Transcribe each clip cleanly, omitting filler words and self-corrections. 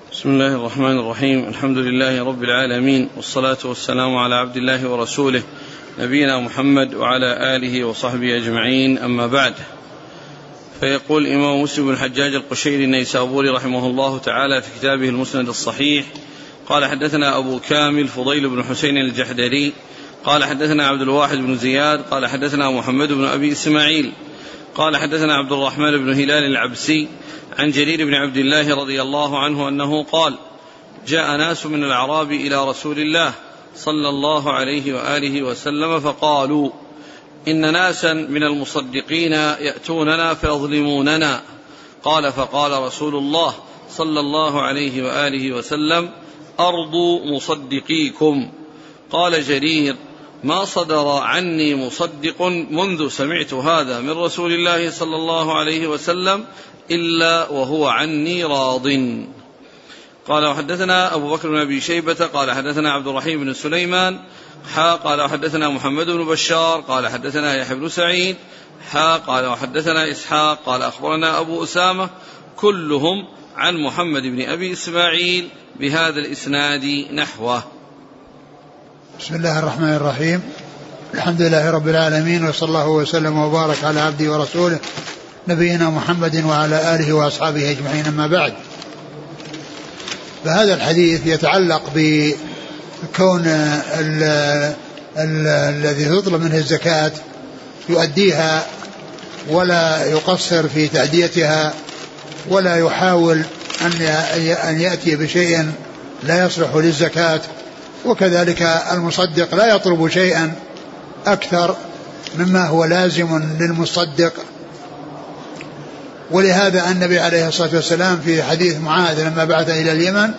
بسم الله الرحمن الرحيم. الحمد لله رب العالمين، والصلاة والسلام على عبد الله ورسوله نبينا محمد وعلى آله وصحبه أجمعين، أما بعد. فيقول الإمام مسلم بن الحجاج القشيري النيسابوري رحمه الله تعالى في كتابه المسند الصحيح قال: حدثنا أبو كامل فضيل بن حسين الجحدري قال: حدثنا عبد الواحد بن زياد قال: حدثنا محمد بن أبي إسماعيل قال: حدثنا عبد الرحمن بن هلال العبسي عن جرير بن عبد الله رضي الله عنه أنه قال: جاء ناس من الأعراب إلى رسول الله صلى الله عليه وآله وسلم فقالوا: إن ناسا من المصدقين يأتوننا فيظلموننا. قال: فقال رسول الله صلى الله عليه وآله وسلم: أرضوا مصدقيكم. قال جرير: ما صدر عني مصدق منذ سمعت هذا من رسول الله صلى الله عليه وسلم إلا وهو عني راض. قال: وحدثنا أبو بكر بن أبي شيبة قال: حدثنا عبد الرحيم بن سليمان قال: وحدثنا محمد بن بشار قال: حدثنا يحيى بن سعيد قال: وحدثنا إسحاق قال: أخبرنا أبو أسامة كلهم عن محمد بن أبي إسماعيل بهذا الإسناد نحوه. بسم الله الرحمن الرحيم. الحمد لله رب العالمين، وصلى الله وسلم وبارك على عبده ورسوله نبينا محمد وعلى آله وأصحابه أجمعين، أما بعد. فهذا الحديث يتعلق بكون الذي تطلب منه الزكاة يؤديها ولا يقصر في تأديتها، ولا يحاول أن يأتي بشيء لا يصلح للزكاة. وكذلك المصدق لا يطلب شيئا أكثر مما هو لازم للمصدق. ولهذا النبي عليه الصلاة والسلام في حديث معاذ لما بعث إلى اليمن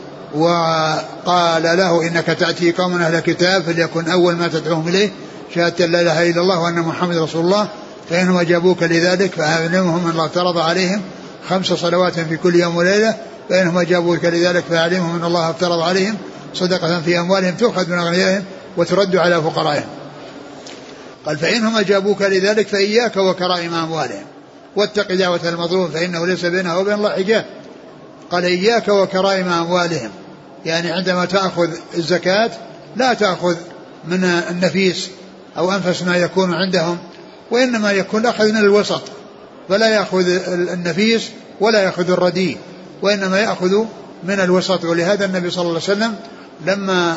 وقال له: إنك تأتي قوم أهل كتاب فليكن أول ما تدعوهم إليه شهادة لا إله إلا الله وأن محمد رسول الله، فإنهم أجابوك لذلك فأعلمهم أن الله افترض عليهم 5 صلوات في كل يوم وليلة، فإنهم أجابوك لذلك فأعلمهم أن الله افترض عليهم صدقة في أموالهم تؤخذ من أغنيائهم وترد على فقرائهم. قال: فإنهم أجابوك لذلك فإياك وكرائم أموالهم واتق دعوة المظلوم فإنه ليس بينها وبين الله حجاب. قال: إياك وكرائم أموالهم، يعني عندما تأخذ الزكاة لا تأخذ من النفيس أو أنفس ما يكون عندهم، وإنما يكون أخذ من الوسط، فلا يأخذ النفيس ولا يأخذ الرديء، وإنما يأخذ من الوسط. ولهذا النبي صلى الله عليه وسلم لما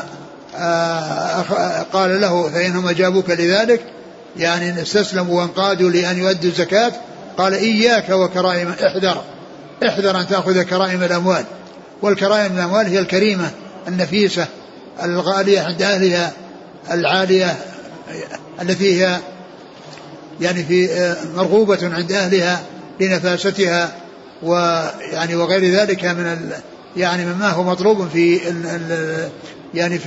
قال له: فإنهم أجابوك لذلك، يعني استسلموا وانقادوا لأن يؤدوا الزكاة، قال: إياك وكرائم، احذر أن تأخذ كرائم الأموال. والكرائم الأموال هي الكريمة النفيسة الغالية عند أهلها، العالية التي هي يعني في مرغوبة عند أهلها لنفاستها ويعني وغير ذلك من يعني مما هو مطلوب في يعني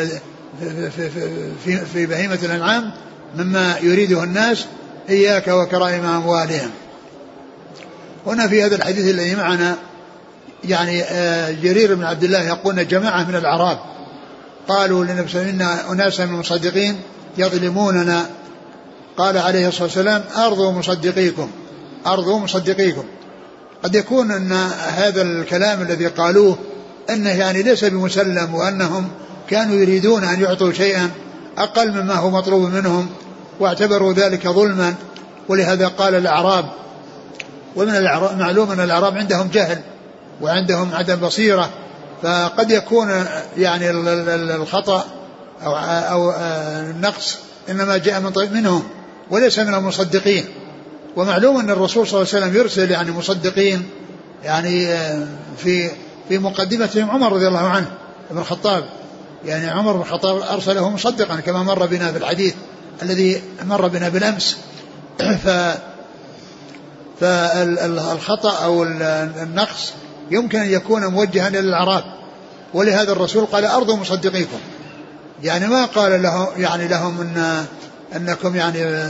في بهيمة الأنعام مما يريده الناس. إياك وكرائم أموالهم. هنا في هذا الحديث الذي معنا يعني جرير بن عبد الله يقول: جماعة من الأعراب قالوا للنبي صلى الله عليه وسلم: إن أناسا من المصدقين يظلموننا. قال عليه الصلاة والسلام: أرضوا مصدقيكم، أرضوا مصدقيكم. قد يكون أن هذا الكلام الذي قالوه أنه يعني ليس بمسلم، وأنهم كانوا يريدون أن يعطوا شيئا أقل مما هو مطلوب منهم واعتبروا ذلك ظلما، ولهذا قال الأعراب. ومن الأعراب معلوم أن الأعراب عندهم جهل وعندهم عدم بصيرة، فقد يكون يعني الخطأ أو النقص إنما جاء من طريق منهم وليس من المصدقين. ومعلوم أن الرسول صلى الله عليه وسلم يرسل يعني مصدقين، يعني في مقدمتهم عمر رضي الله عنه ابن الخطاب، يعني عمر بن الخطاب أرسله مصدقا كما مر بنا في الحديث الذي مر بنا بالأمس. فالخطأ أو النقص يمكن أن يكون موجها إلى الأعراب، ولهذا الرسول قال: أرضوا مصدقيكم، يعني ما قال له يعني لهم أنكم يعني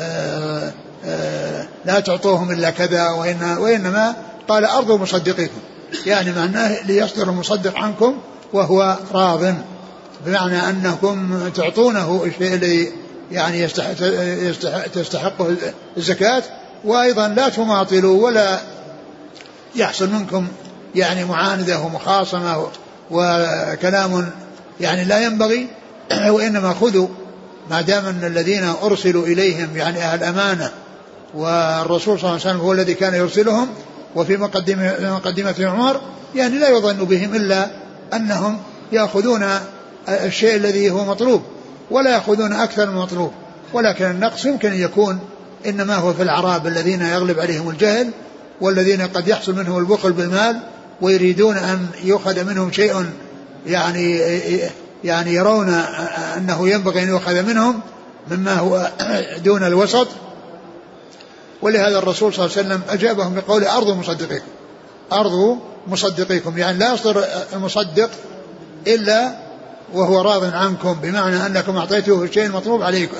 لا تعطوهم إلا كذا، وإنما قال: أرضوا مصدقيكم، يعني معناه ليصدر المصدق عنكم وهو راض، بمعنى أنكم تعطونه الشيء الذي يعني تستحقه الزكاة، وأيضا لا تماطلوا ولا يحصل منكم يعني معاندة ومخاصمة وكلام يعني لا ينبغي، وإنما خذوا ما دام أن الذين أرسلوا إليهم يعني أهل أمانة، والرسول صلى الله عليه وسلم هو الذي كان يرسلهم، وفي مقدمة عمر يعني لا يظن بهم إلا أنهم يأخذون الشيء الذي هو مطلوب ولا يأخذون أكثر من مطلوب، ولكن النقص يمكن أن يكون إنما هو في الأعراب الذين يغلب عليهم الجهل، والذين قد يحصل منهم البخل بالمال ويريدون أن يؤخذ منهم شيء يعني يرون أنه ينبغي أن يؤخذ منهم مما هو دون الوسط. ولهذا الرسول صلى الله عليه وسلم أجابهم بقول أرضوا مصدقيكم، يعني لا يصدر المصدق إلا وهو راض عنكم، بمعنى أنكم أعطيتوه الشيء المطلوب عليكم،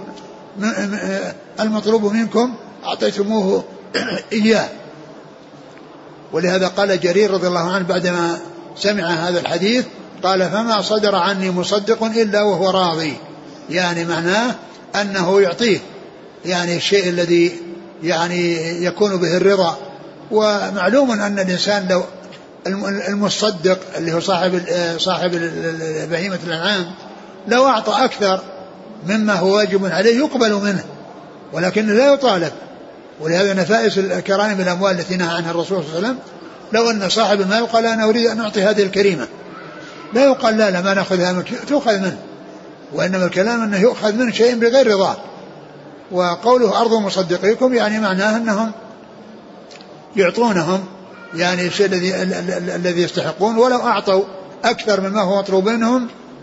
المطلوب منكم أعطيتموه إياه. ولهذا قال جرير رضي الله عنه بعدما سمع هذا الحديث قال فما صدر عني مصدق إلا وهو راضي، يعني معناه أنه يعطيه يعني الشيء الذي يعني يكون به الرضا. ومعلوم أن الإنسان لو المصدق اللي هو صاحب بهيمة الأنعام لو أعطى أكثر مما هو واجب عليه يقبل منه، ولكن لا يطالب. ولهذا نفائس الكرائم الأموال التي نهى عنها الرسول صلى الله عليه وسلم، لو أن صاحب المال قال أنا أريد أن أعطي هذه الكريمة لا يقال لا ما نأخذها منك، تؤخذ منه، وإنما الكلام أنه يؤخذ منه شيء بغير رضاه. وقوله أرض مصدقيكم يعني معناه أنهم يعطونهم يعني الشيء الذي يستحقون، ولو أعطوا أكثر مما هو مطلوب منهم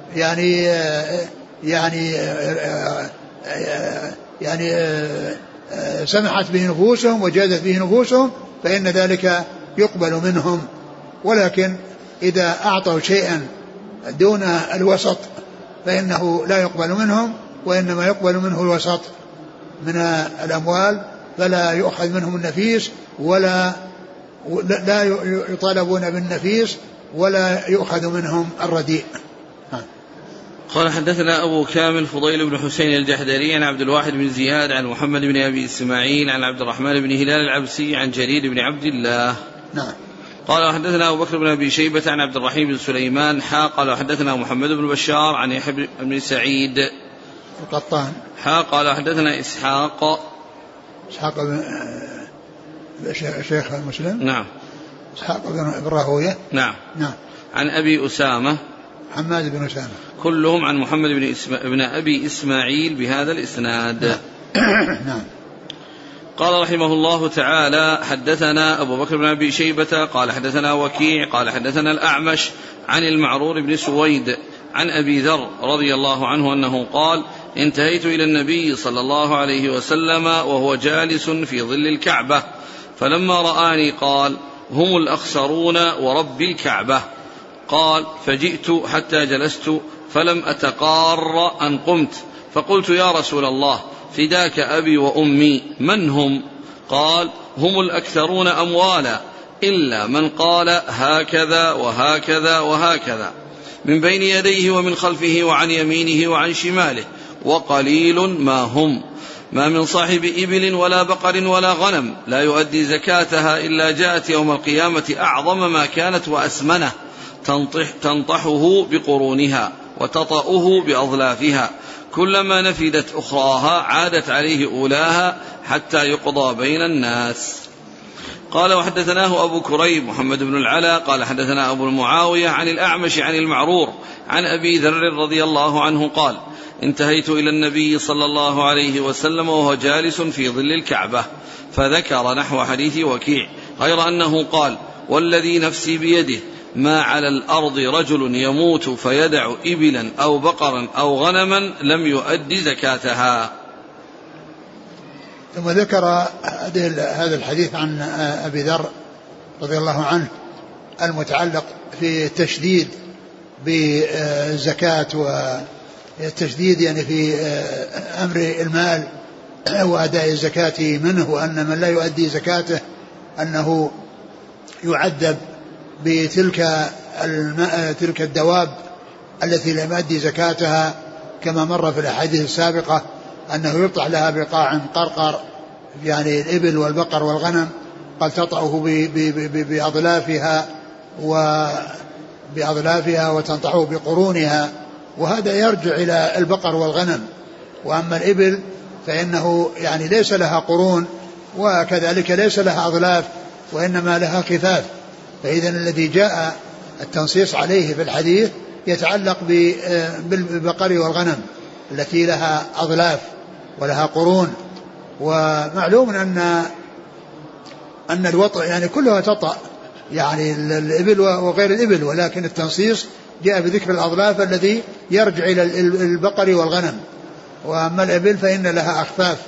يعني سمحت به نفوسهم وجادت به نفوسهم فإن ذلك يقبل منهم. ولكن إذا أعطوا شيئا دون الوسط فإنه لا يقبل منهم، وإنما يقبل منه الوسط من الأموال، فلا يؤخذ منهم النفيس ولا يطالبون بالنفيس ولا يؤخذ منهم الرديء. قال حدثنا أبو كامل فضيل بن حسين الجحدري عن عبد الواحد بن زياد عن محمد بن أبي إسماعيل عن عبد الرحمن بن هلال العبسي عن جرير بن عبد الله. نعم. قال حدثنا أبو بكر بن أبي شيبة عن عبد الرحيم بن سليمان قال حدثنا محمد بن بشار عن يحيى بن سعيد القطان قال حدثنا إسحاق بن شيخ مسلم. نعم. إسحاق بن راهوية. نعم. عن أبي أسامة حماد بن أسامة، كلهم عن محمد بن أبي إسماعيل بهذا الإسناد. نعم. قال رحمه الله تعالى حدثنا أبو بكر بن أبي شيبة قال حدثنا وكيع قال حدثنا الأعمش عن المعرور بن سويد عن أبي ذر رضي الله عنه أنه قال انتهيت إلى النبي صلى الله عليه وسلم وهو جالس في ظل الكعبة، فلما رآني قال هم الأخسرون ورب الكعبة. قال فجئت حتى جلست فلم أتقار أن قمت، فقلت يا رسول الله فداك أبي وأمي من هم؟ قال هم الأكثرون أموالا إلا من قال هكذا وهكذا وهكذا من بين يديه ومن خلفه وعن يمينه وعن شماله، وقليل ما هم، ما من صاحب إبل ولا بقر ولا غنم لا يؤدي زكاتها إلا جاءت يوم القيامة أعظم ما كانت وأسمنه تنطحه بقرونها وتطأه بأظلافها، كلما نفدت أخراها عادت عليه أولاها حتى يقضى بين الناس. قال وحدثناه أبو كريب محمد بن العلا قال حدثنا أبو المعاوية عن الأعمش عن المعرور عن أبي ذر رضي الله عنه قال انتهيت إلى النبي صلى الله عليه وسلم وهو جالس في ظل الكعبة، فذكر نحو حديث وكيع غير أنه قال والذي نفسي بيده ما على الأرض رجل يموت فيدع إبلا أو بقرا أو غنما لم يؤدي زكاتها. ثم ذكر هذا الحديث عن أبي ذر رضي الله عنه المتعلق في التشديد بالزكاة والتشديد يعني في أمر المال وأداء الزكاة منه، وأن من لا يؤدي زكاته أنه يعذب بتلك الدواب التي لم يؤدي زكاتها، كما مر في الأحاديث السابقة أنه يطع لها بقاع قرقر يعني الإبل والبقر والغنم قد تطأه بأضلافها وبأظلافها وتنطحه بقرونها، وهذا يرجع إلى البقر والغنم. وأما الإبل فإنه يعني ليس لها قرون وكذلك ليس لها أظلاف وإنما لها خفاف. فإذا الذي جاء التنصيص عليه في الحديث يتعلق بالبقر والغنم التي لها أظلاف ولها قرون. ومعلوم أن الوطأ يعني كلها تطأ، يعني الإبل وغير الإبل، ولكن التنصيص جاء بذكر الأظلاف الذي يرجع إلى البقر والغنم. وأما الإبل فإن لها أخفاف،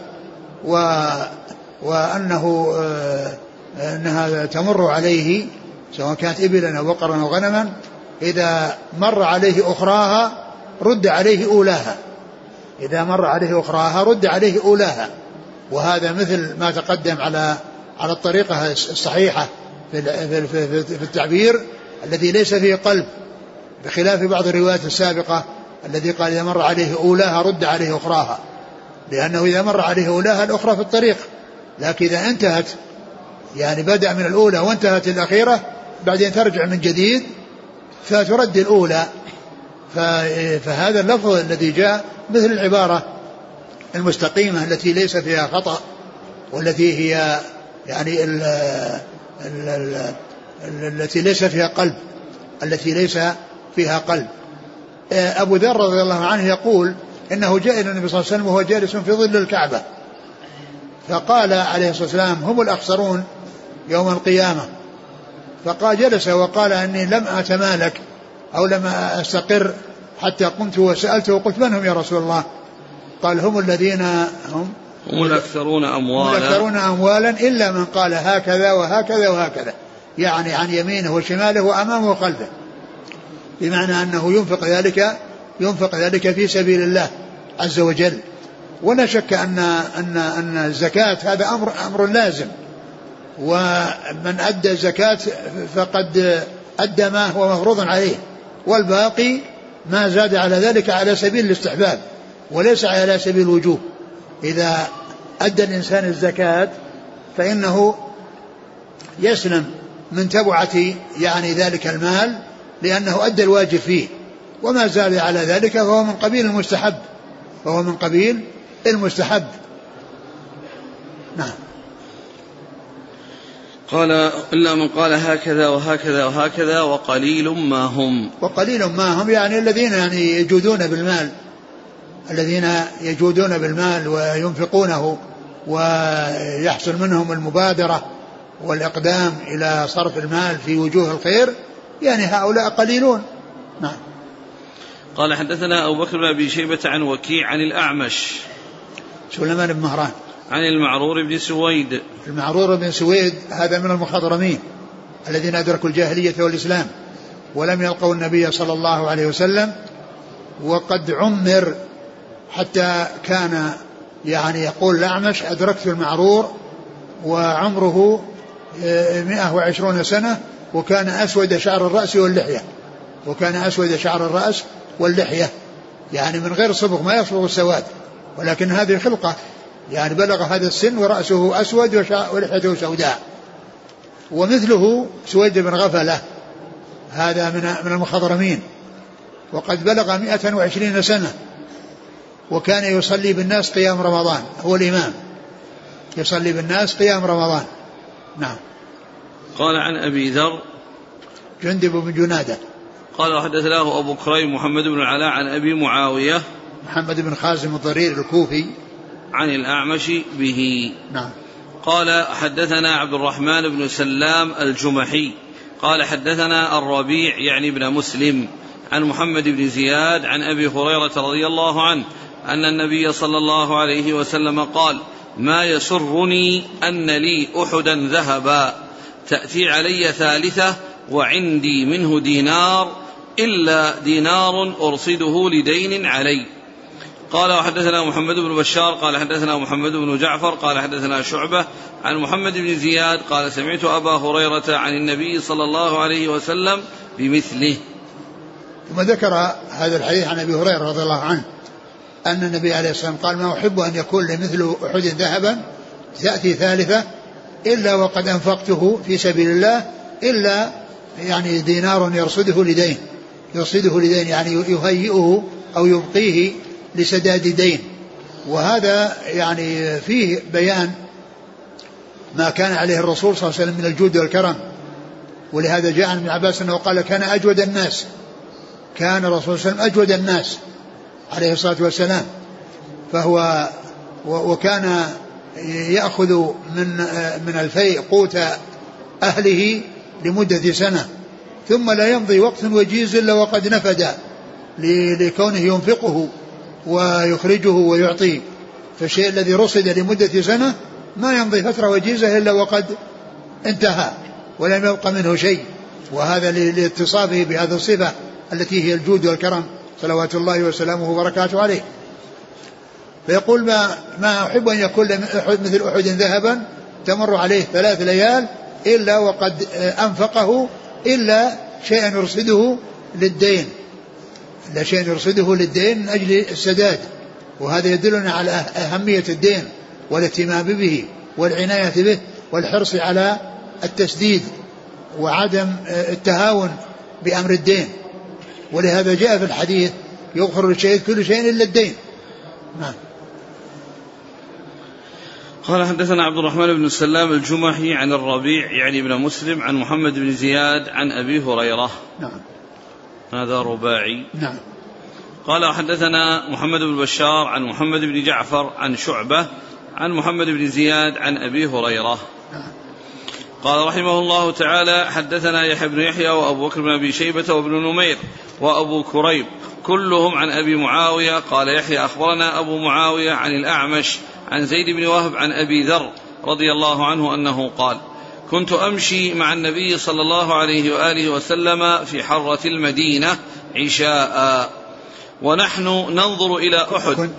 أنها تمر عليه سواء كانت إبلا أو بقرا أو غنما، إذا مر عليه أخراها رد عليه أولاها، إذا مر عليه أخراها رد عليه أولاها. وهذا مثل ما تقدم على الطريقة الصحيحة في التعبير الذي ليس فيه قلب، بخلاف بعض الروايات السابقة الذي قال إذا مر عليه أولاها رد عليه أخراها، لأنه إذا مر عليه أولاها الأخرى في الطريق، لكن إذا انتهت يعني بدأ من الأولى وانتهت الأخيرة بعدين ترجع من جديد فترد الأولى. فهذا اللفظ الذي جاء مثل العبارة المستقيمة التي ليس فيها خطأ، والتي هي يعني التي ليس فيها قلب، التي ليس فيها قلب. أبو ذر رضي الله عنه يقول إنه جاء إلى النبي صلى الله عليه وسلم وهو جالس في ظل الكعبة، فقال عليه الصلاة والسلام هم الأخسرون يوم القيامة. فقال جلس وقال إني لم أتمالك أو لم أستقر حتى قمت وسألته وقلت من هم يا رسول الله؟ قال هم الذين هم الأكثرون أموالا إلا من قال هكذا وهكذا وهكذا، يعني عن يمينه وشماله وأمامه وخلفه، بمعنى أنه ينفق ذلك في سبيل الله عز وجل. ولا شك أن الزكاة هذا أمر لازم، ومن أدى الزكاة فقد أدى ما هو مفروض عليه، والباقي ما زاد على ذلك على سبيل الاستحباب وليس على سبيل الوجوب. إذا أدى الإنسان الزكاة فإنه يسلم من تبعة يعني ذلك المال لأنه أدى الواجب فيه، وما زاد على ذلك فهو من قبيل المستحب. نعم. قال إلا من قال هكذا وهكذا وهكذا وقليل ما هم يعني الذين يعني يجودون بالمال وينفقونه ويحصل منهم المبادرة والإقدام إلى صرف المال في وجوه الخير، يعني هؤلاء قليلون. نعم. قال حدثنا أبو بكر بن أبي شيبة عن وكيع عن الأعمش سليمان بن مهران عن المعرور بن سويد هذا من المخضرمين الذين أدركوا الجاهلية والإسلام ولم يلقوا النبي صلى الله عليه وسلم، وقد عمر حتى كان يعني يقول الأعمش أدركت المعرور وعمره 120 سنة وكان أسود شعر الرأس واللحية، يعني من غير صبغ، ما يصبغ السواد، ولكن هذه خلقة، يعني بلغ هذا السن ورأسه أسود ولحيته سوداء. ومثله سويد بن غفلة هذا من المخضرمين، وقد بلغ 120 سنة وكان يصلي بالناس قيام رمضان، هو الإمام يصلي بالناس قيام رمضان. نعم. قال عن أبي ذر جندب بن جنادة قال حدثناه أبو كريم محمد بن العلاء عن أبي معاوية محمد بن خازم الضرير الكوفي عن الأعمش به. نعم. قال حدثنا عبد الرحمن بن سلام الجمحي قال حدثنا الربيع يعني بن مسلم عن محمد بن زياد عن أبي هريرة رضي الله عنه أن النبي صلى الله عليه وسلم قال ما يسرني أن لي أحدا ذهبا تأتي علي ثالثة وعندي منه دينار إلا دينار أرصده لدين علي. قال وحدثنا محمد بن بشار قال حدثنا محمد بن جعفر قال حدثنا شعبة عن محمد بن زياد قال سمعت أبا هريرة عن النبي صلى الله عليه وسلم بمثله. ثم ذكر هذا الحديث عن أبي هريرة رضي الله عنه أن النبي عليه الصلاة والسلام قال ما أحب أن يكون لمثل أحد ذهبا تأتي ثالثة إلا وقد أنفقته في سبيل الله إلا يعني دينار يرصده لدين يعني يهيئه أو يبقيه لسداد دين. وهذا يعني فيه بيان ما كان عليه الرسول صلى الله عليه وسلم من الجود والكرم. ولهذا جاء عن ابن عباس أنه قال كان أجود الناس، كان الرسول صلى الله عليه وسلم أجود الناس عليه الصلاة والسلام. فهو وكان يأخذ من الفيء قوت أهله لمدة سنة، ثم لا يمضي وقت وجيز إلا وقد نفد لكونه ينفقه ويخرجه ويعطيه. فالشيء الذي رصد لمدة سنة ما يمضي فترة وجيزة إلا وقد انتهى ولم يبق منه شيء. وهذا لاتصافه بهذه الصفة التي هي الجود والكرم صلوات الله وسلامه وبركاته عليه. فيقول ما أحب أن يكون مثل أحد ذهبا تمر عليه 3 ليال إلا وقد أنفقه إلا شيئا يرصده للدين من أجل السداد. وهذا يدلنا على أهمية الدين والاهتمام به والعناية به والحرص على التسديد وعدم التهاون بأمر الدين. ولهذا جاء في الحديث يغفر للشهيد كل شيء إلا الدين. نعم. قال حدثنا عبد الرحمن بن السلام الجمحي عن الربيع يعني بن مسلم عن محمد بن زياد عن أبي هريرة. نعم. هذا رباعي. نعم. قال حدثنا محمد بن بشار عن محمد بن جعفر عن شعبة عن محمد بن زياد عن أبي هريرة. نعم. قال رحمه الله تعالى حدثنا يحيى بن يحيى وأبو بكر بن أبي شيبة وابن نمير وأبو كريب كلهم عن أبي معاوية. قال يحيى أخبرنا أبو معاوية عن الأعمش عن زيد بن وهب عن أبي ذر رضي الله عنه أنه قال كنت أمشي مع النبي صلى الله عليه وآله وسلم في حرة المدينة عشاء ونحن ننظر إلى أحد.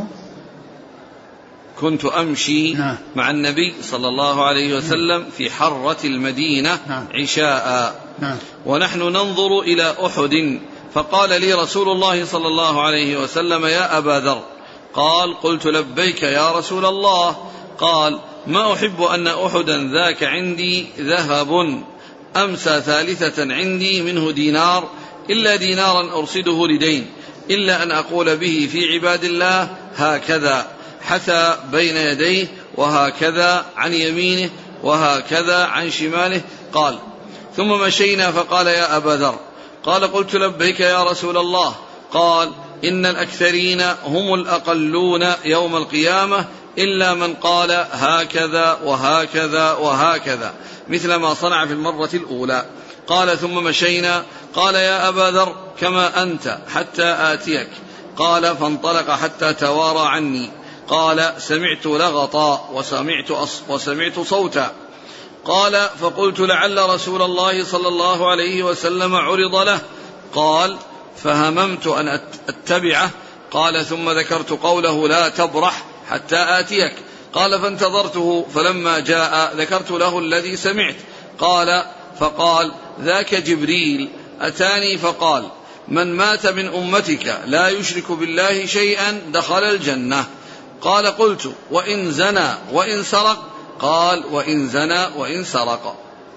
كنت أمشي مع النبي صلى الله عليه وسلم في حرة المدينة عشاء ونحن ننظر إلى أحد فقال لي رسول الله صلى الله عليه وسلم يا أبا ذر. قال قلت لبيك يا رسول الله. قال ما أحب أن أحدا ذاك عندي ذهب أمسى 3 عندي منه دينار إلا دينارا أرصده لدين إلا أن أقول به في عباد الله هكذا حتى بين يديه وهكذا عن يمينه وهكذا عن شماله. قال ثم مشينا فقال يا أبا ذر. قال قلت لبيك يا رسول الله. قال إن الأكثرين هم الأقلون يوم القيامة إلا من قال هكذا وهكذا وهكذا مثل ما صنع في المرة الأولى. قال ثم مشينا. قال يا أبا ذر كما أنت حتى آتيك. قال فانطلق حتى توارى عني. قال سمعت لغطا وسمعت صوتا. قال فقلت لعل رسول الله صلى الله عليه وسلم عرض له. قال فهممت أن أتبعه. قال ثم ذكرت قوله لا تبرح حتى آتيك. قال فانتظرته فلما جاء ذكرت له الذي سمعت. قال فقال ذاك جبريل أتاني فقال من مات من أمتك لا يشرك بالله شيئا دخل الجنة. قال قلت وإن زنى وإن سرق. قال وإن زنى وإن سرق.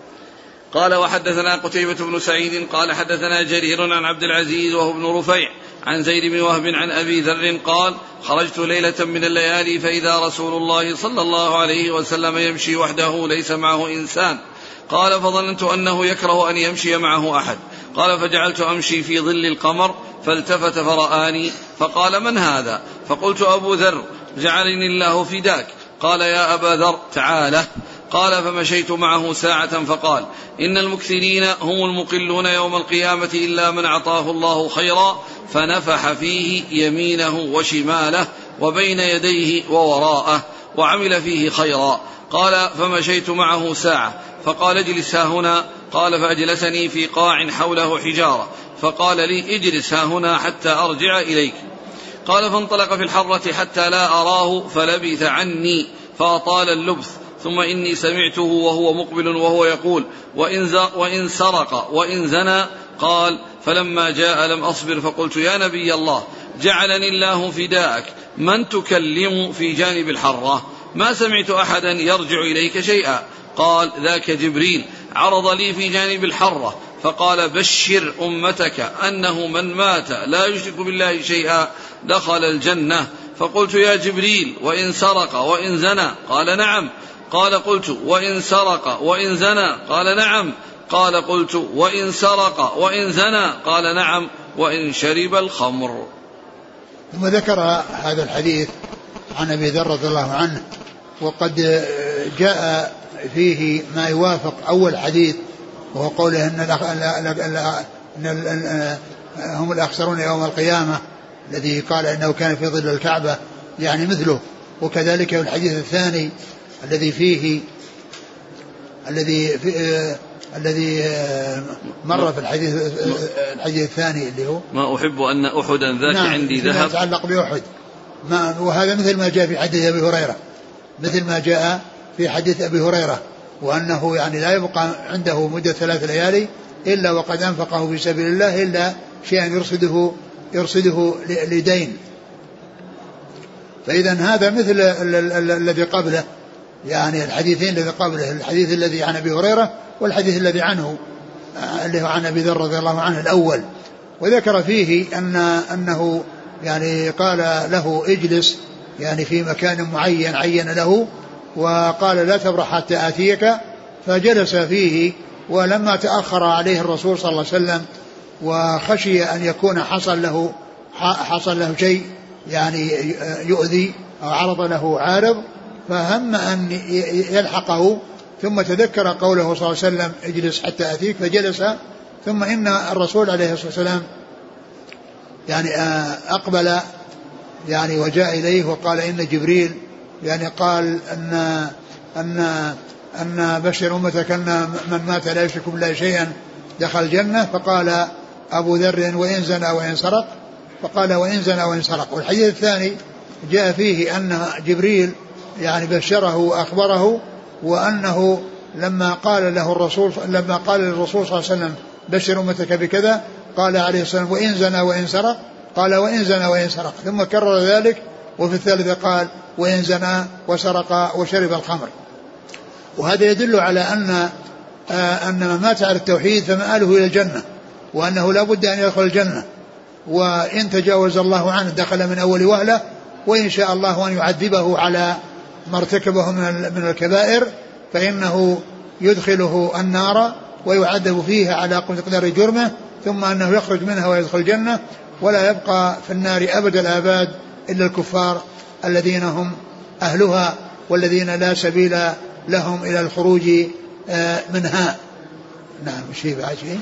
قال وحدثنا قتيبة بن سعيد قال حدثنا جرير عن عبد العزيز وهو ابن رفيع عن زيد بن وهب عن أبي ذر قال خرجت ليلة من الليالي فإذا رسول الله صلى الله عليه وسلم يمشي وحده ليس معه إنسان. قال فظننت أنه يكره أن يمشي معه أحد. قال فجعلت أمشي في ظل القمر فالتفت فرآني فقال من هذا؟ فقلت أبو ذر جعلني الله فداك. قال يا أبا ذر تعالى. قال فمشيت معه ساعة فقال إن المكثرين هم المقلون يوم القيامة إلا من أعطاه الله خيرا فنفح فيه يمينه وشماله وبين يديه ووراءه وعمل فيه خيرا. قال فمشيت معه ساعة فقال اجلس ها هنا. قال فأجلسني في قاع حوله حجارة فقال لي اجلس ها هنا حتى أرجع إليك. قال فانطلق في الحرة حتى لا أراه فلبث عني فأطال اللبث. ثم إني سمعته وهو مقبل وهو يقول وإن سرق وإن زنى. قال فلما جاء لم أصبر فقلت يا نبي الله جعلني الله فداءك من تكلم في جانب الحرة؟ ما سمعت أحدا يرجع إليك شيئا. قال ذاك جبريل عرض لي في جانب الحرة فقال بشر أمتك أنه من مات لا يشرك بالله شيئا دخل الجنة. فقلت يا جبريل وإن سرق وإن زنى؟ قال نعم. قال قلت وإن سرق وإن زنى؟ قال نعم. قال قلت وإن سرق وإن زنى؟ قال نعم وإن شرب الخمر. ثم ذكر هذا الحديث عن أبي ذر رضي الله عنه، وقد جاء فيه ما يوافق أول حديث، وهو قوله إن هم الأخسرون يوم القيامة، الذي قال إنه كان في ظل الكعبة يعني مثله. وكذلك الحديث الثاني الذي مر في الحديث الثاني اللي هو ما أحب أن أحدا ذاك عندي ذهب، يتعلق بأحد. وهذا مثل ما جاء في حديث أبي هريرة، مثل ما جاء في حديث أبي هريرة، وأنه يعني لا يبقى عنده مدة 3 ليالي إلا وقد أنفقه في سبيل الله إلا شيئا يرصده لدين. فإذا هذا مثل الذي قبله، يعني الحديثين الذي قبله، الحديث الذي عن أبي هريرة والحديث الذي عنه اللي هو عن أبي ذر رضي الله عنه الأول. وذكر فيه أنه يعني قال له اجلس يعني في مكان معين عين له، وقال لا تبرح حتى آتيك، فجلس فيه. ولما تأخر عليه الرسول صلى الله عليه وسلم وخشي أن يكون حصل له شيء يعني يؤذي أو عرض له عارض، فهم أن يلحقه، ثم تذكر قوله صلى الله عليه وسلم اجلس حتى أتيك، فجلس. ثم إن الرسول عليه الصلاة والسلام يعني أقبل يعني وجاء إليه وقال إن جبريل يعني قال أن بشر أمتك أن من مات لا يشرك بالله شيئا دخل الجنة. فقال أبو ذر وإن زنى وإن سرق؟ فقال وإن زنى وإن سرق. والحديث الثاني جاء فيه أن جبريل يعني بشره وأخبره، وأنه لما قال للرسول صلى الله عليه وسلم بشر أمتك بكذا، قال عليه السلام وإن زنى وإن سرق؟ قال وإن زنى وإن سرق، ثم كرر ذلك. وفي الثالثة قال وإن زنى وسرق وشرب الخمر. وهذا يدل على أن من مات على التوحيد فمآله إلى الجنة، وأنه لا بد أن يدخل الجنة، وإن تجاوز الله عنه دخل من أول وهلة، وإن شاء الله أن يعذبه على ما ارتكبه من الكبائر فإنه يدخله النار ويعذب فيها على قدر جرمه، ثم أنه يخرج منها ويدخل الجنة، ولا يبقى في النار أبد الآباد إلا الكفار الذين هم أهلها والذين لا سبيل لهم إلى الخروج منها. نعم. شيء بعد شيء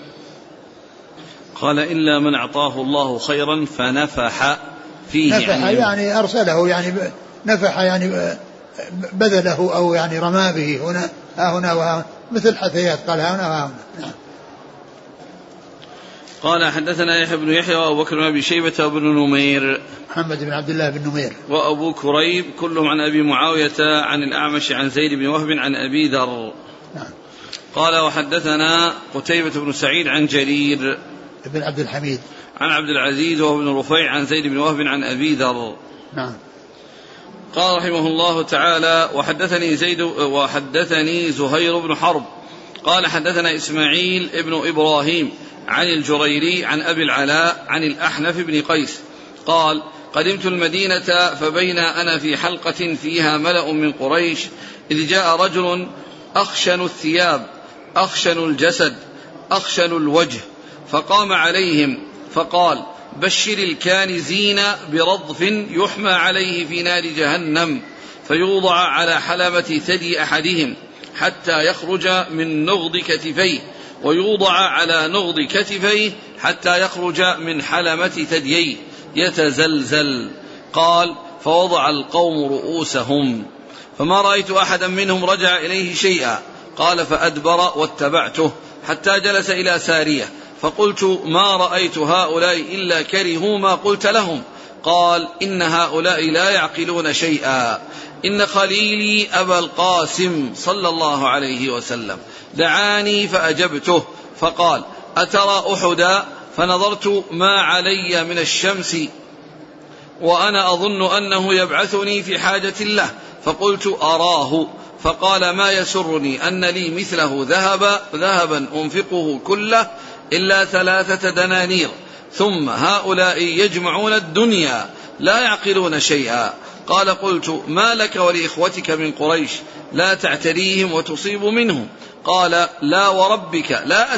قال إلا من أعطاه الله خيرا فنفح فيه. نفح يعني أرسله، يعني نفح يعني بذله أو يعني رمى به هنا وهنا، مثل حثيات قال هنا وهنا. نعم. قال حدثنا يحيى بن يحيى وأبو بكر بن أبي شيبة وابن نمير محمد بن عبد الله بن نمير وأبو كريب كلهم عن أبي معاوية عن الأعمش عن زيد بن وهب عن أبي ذر. نعم. قال وحدثنا قتيبة بن سعيد عن جرير بن عبد الحميد عن عبد العزيز وابن رفيع عن زيد بن وهب عن أبي ذر. نعم. قال رحمه الله تعالى وحدثني زهير بن حرب قال حدثنا إسماعيل ابن إبراهيم عن الجريري عن أبي العلاء عن الأحنف بن قيس قال قدمت المدينة فبين أنا في حلقة فيها ملأ من قريش إذ جاء رجل أخشن الثياب أخشن الجسد أخشن الوجه فقام عليهم فقال بشر الكانزين برضف يحمى عليه في نار جهنم فيوضع على حلمة ثدي أحدهم حتى يخرج من نغض كتفيه ويوضع على نغض كتفيه حتى يخرج من حلمة ثدييه يتزلزل. قال فوضع القوم رؤوسهم فما رأيت أحدا منهم رجع إليه شيئا. قال فأدبر واتبعته حتى جلس إلى سارية فقلت ما رأيت هؤلاء إلا كرهوا ما قلت لهم. قال إن هؤلاء لا يعقلون شيئا. إن خليلي أبا القاسم صلى الله عليه وسلم دعاني فأجبته فقال أترى أحدا؟ فنظرت ما علي من الشمس وأنا أظن أنه يبعثني في حاجة له فقلت أراه فقال ما يسرني أن لي مثله ذهبا أنفقه كله إلا 3 دنانير، ثم هؤلاء يجمعون الدنيا لا يعقلون شيئا. قال قلت ما لك ولإخوتك من قريش لا تعتريهم وتصيب منهم؟ قال لا وربك لا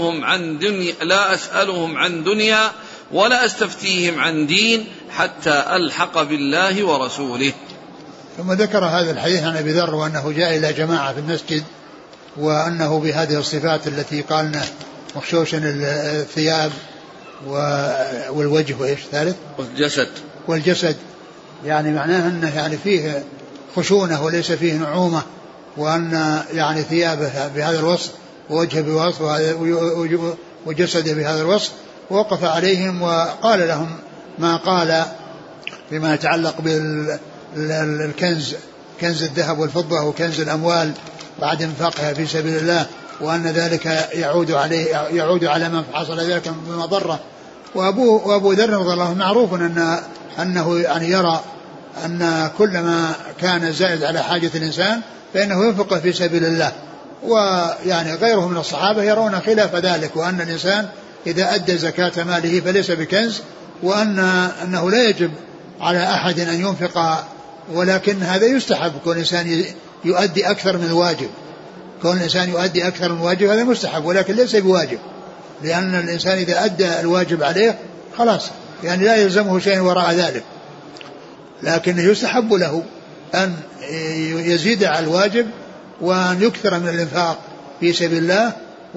أسألهم عن دنيا ولا أستفتيهم عن دين حتى ألحق بالله ورسوله. ثم ذكر هذا الحديث عن أبي ذر وأنه جاء إلى جماعة في المسجد وأنه بهذه الصفات التي قالنا مخشوشا الثياب والوجه وإيش ثالث والجسد، يعني معناه أنه يعني فيه خشونة وليس فيه نعومة، وأن يعني ثيابه بهذا الوصف ووجهه بوصف وجسده بهذا الوصف. ووقف عليهم وقال لهم ما قال فيما يتعلق بالكنز، كنز الذهب والفضة وكنز الأموال بعد انفاقها في سبيل الله، وأن ذلك يعود على من حصل ذلك بمضرة. وأبو ذر رضي الله عنه معروف أنه يعني يرى أن كل ما كان زائد على حاجة الإنسان فإنه ينفقه في سبيل الله، ويعني غيره من الصحابة يرون خلاف ذلك، وأن الإنسان إذا أدى زكاة ماله فليس بكنز، وأنه لا يجب على أحد أن ينفق، ولكن هذا يستحب كون الإنسان يؤدي أكثر من الواجب، كون الإنسان يؤدي أكثر من الواجب هذا مستحب ولكن ليس بواجب، لأن الإنسان إذا أدى الواجب عليه خلاص يعني لا يلزمه شيء وراء ذلك، لكن يستحب له أن يزيد على الواجب وأن يكثر من الإنفاق في سبيل الله،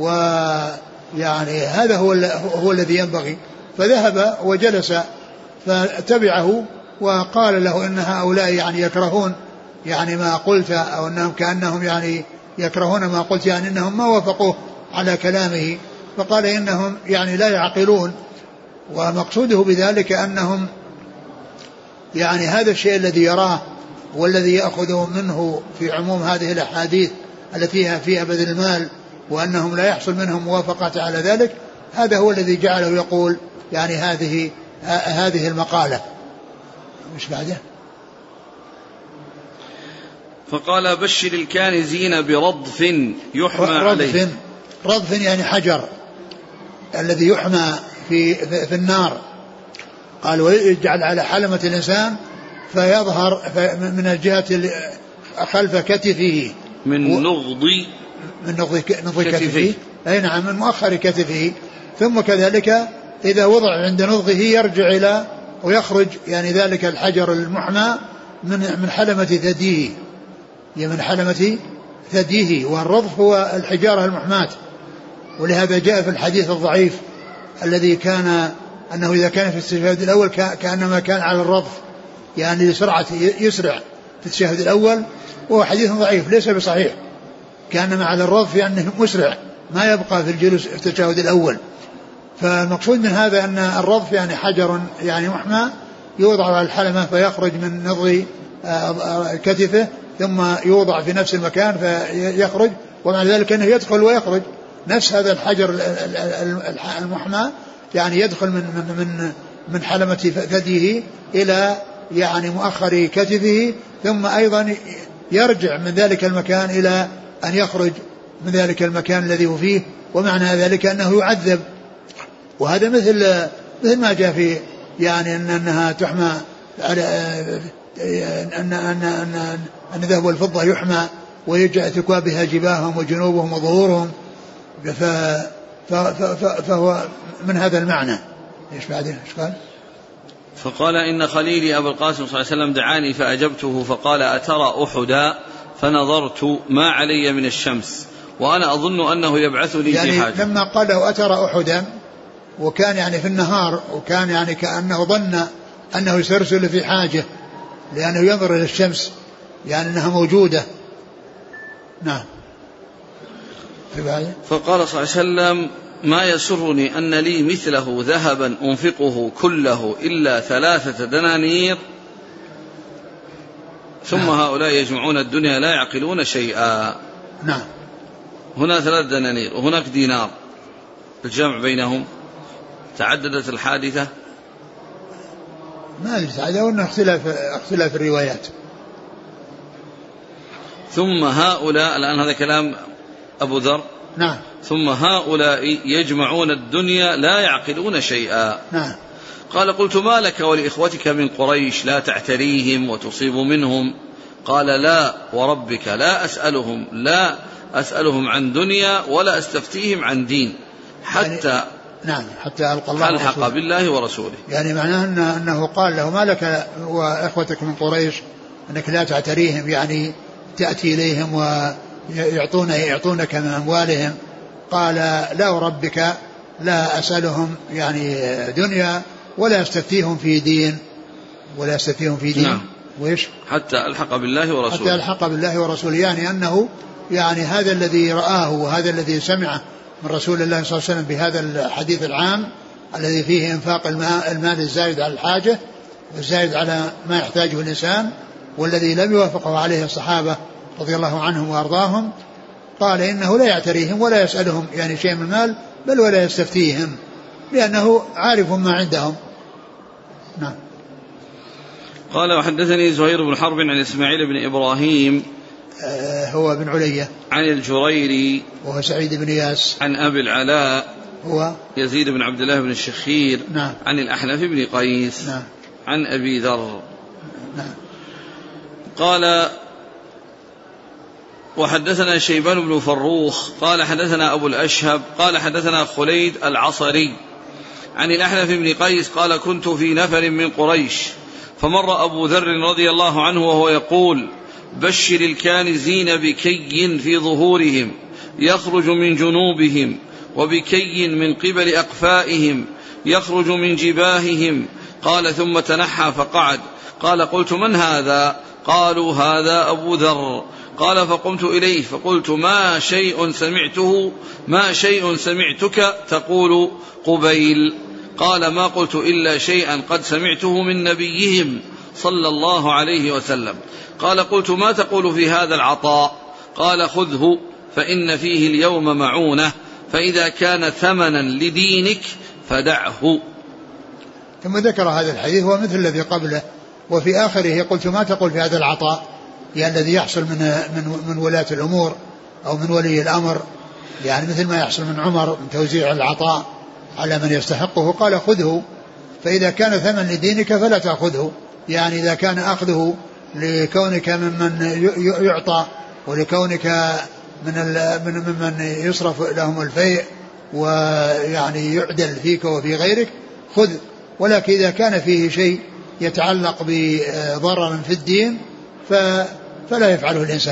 ويعني هذا هو الذي ينبغي. فذهب وجلس فتبعه وقال له إن هؤلاء يعني يكرهون يعني ما قلت، أو أنهم كأنهم يعني يكرهون ما قلت، يعني إنهم ما وافقوه على كلامه. فقال إنهم يعني لا يعقلون، ومقصوده بذلك أنهم يعني هذا الشيء الذي يراه والذي يأخذه منه في عموم هذه الأحاديث التي فيها بذل المال، وأنهم لا يحصل منهم موافقة على ذلك، هذا هو الذي جعله يقول يعني هذه المقالة. مش بعده؟ فقال بشر الكانزين برضف يحمى عليه. رضف يعني حجر الذي يحمى في النار. قال ويجعل على حلمة الإنسان فيظهر من الجهة خلف كتفه من نغض كتفه، أي نعم من مؤخر كتفه، ثم كذلك إذا وضع عند نضغه يرجع إلى ويخرج يعني ذلك الحجر المحمى من حلمة ثديه، من حلمة ثديه. والرضف هو الحجارة المحماة، ولهذا جاء في الحديث الضعيف الذي كان أنه إذا كان في التشهد الأول كأنما كان على الرضف، يعني لسرعة يسرع في التشهد الأول، وهو حديث ضعيف ليس بصحيح، كأنما على الرضف يعني مسرع ما يبقى في الجلوس في التشهد الأول. فالمقصود من هذا أن الرضف يعني حجر يعني محمى يوضع على الحلمة فيخرج من نضغ كتفه ثم يوضع في نفس المكان فيخرج، ومع ذلك أنه يدخل ويخرج. نفس هذا الحجر المحمى يعني يدخل من حلمة ثديه إلى يعني مؤخر كتفه، ثم أيضا يرجع من ذلك المكان إلى أن يخرج من ذلك المكان الذي هو فيه، ومعنى ذلك أنه يعذب. وهذا مثل ما جاء في يعني أنها تحمى على أن الذهب والفضة يحمى ويجعل تكوابها جباههم وجنوبهم وظهورهم، فهو من هذا المعنى. ايش بعده؟ ايش قال؟ فقال إن خليلي أبو القاسم صلى الله عليه وسلم دعاني فأجبته فقال أترى أحدا؟ فنظرت ما علي من الشمس وأنا أظن أنه يبعثني يعني في حاجة. لما قال له أترى أحدا وكان يعني في النهار، وكان يعني كأنه ظن أنه يسرسل في حاجة لأنه ينظر إلى الشمس يعني أنها موجودة. نعم. فقال صلى الله عليه وسلم ما يسرني أن لي مثله ذهبا أنفقه كله إلا 3 دنانير، ثم هؤلاء يجمعون الدنيا لا يعقلون شيئا. نعم. هنا 3 دنانير وهناك دينار، الجمع بينهم تعددت الحادثة. ما أدري، هذا اختلاف الروايات. ثم هؤلاء، الآن هذا كلام أبو ذر. نعم. ثم هؤلاء يجمعون الدنيا لا يعقلون شيئا. نعم. قال قلت ما لك ولإخوتك من قريش لا تعتريهم وتصيب منهم؟ قال لا وربك لا أسألهم عن دنيا ولا أستفتيهم عن دين حتى نعم حتى ألقى الله ألحق بالله ورسوله. يعني معناه أنه قال له ما لك وإخوتك من قريش أنك لا تعتريهم، يعني تأتي إليهم ويعطونك من أموالهم. قال لا وربك لا أسألهم يعني دنيا ولا أستفتيهم في دين نعم. وإيش؟ حتى ألحق بالله ورسوله. يعني أنه يعني هذا الذي رآه وهذا الذي سمعه من رسول الله صلى الله عليه وسلم بهذا الحديث العام الذي فيه إنفاق المال الزائد على الحاجة والزائد على ما يحتاجه الإنسان، والذي لم يوافقه عليه الصحابة رضي الله عنهم وأرضاهم، قال إنه لا يعتريهم ولا يسألهم يعني شيء من المال بل ولا يستفتيهم لأنه عارف ما عندهم. نعم. قال وحدثني زهير بن حرب عن إسماعيل بن إبراهيم هو بن علية عن الجريري وهو سعيد بن ياس عن أبي العلاء هو يزيد بن عبد الله بن الشخير. نعم. عن الأحنف بن قيس. نعم. عن أبي ذر. نعم. قال وحدثنا شيبان بن فروخ قال حدثنا أبو الأشهب قال حدثنا خليد العصري عن الأحنف بن قيس قال كنت في نفر من قريش فمر أبو ذر رضي الله عنه وهو يقول بشر الكانزين بكي في ظهورهم يخرج من جنوبهم وبكي من قبل أقفائهم يخرج من جباههم. قال ثم تنحى فقعد. قال قلت من هذا؟ قالوا هذا أبو ذر. قال فقمت إليه فقلت ما شيء سمعتك تقول قبيل؟ قال ما قلت إلا شيئا قد سمعته من نبيهم صلى الله عليه وسلم. قال قلت ما تقول في هذا العطاء؟ قال خذه فإن فيه اليوم معونة فإذا كان ثمنا لدينك فدعه. ثم ذكر هذا الحديث هو مثل الذي قبله، وفي آخره قلت ما تقول في هذا العطاء يعني الذي يحصل من ولاة الأمور أو من ولي الأمر، يعني مثل ما يحصل من عمر من توزيع العطاء على من يستحقه. قال خذه فإذا كان ثمن لدينك فلا تأخذه، يعني إذا كان أخذه لكونك ممن يعطى ولكونك ممن يصرف لهم الفيء ويعني يعدل فيك وفي غيرك خذ، ولكن إذا كان فيه شيء يتعلق بضرر في الدين فلا يفعله الإنسان.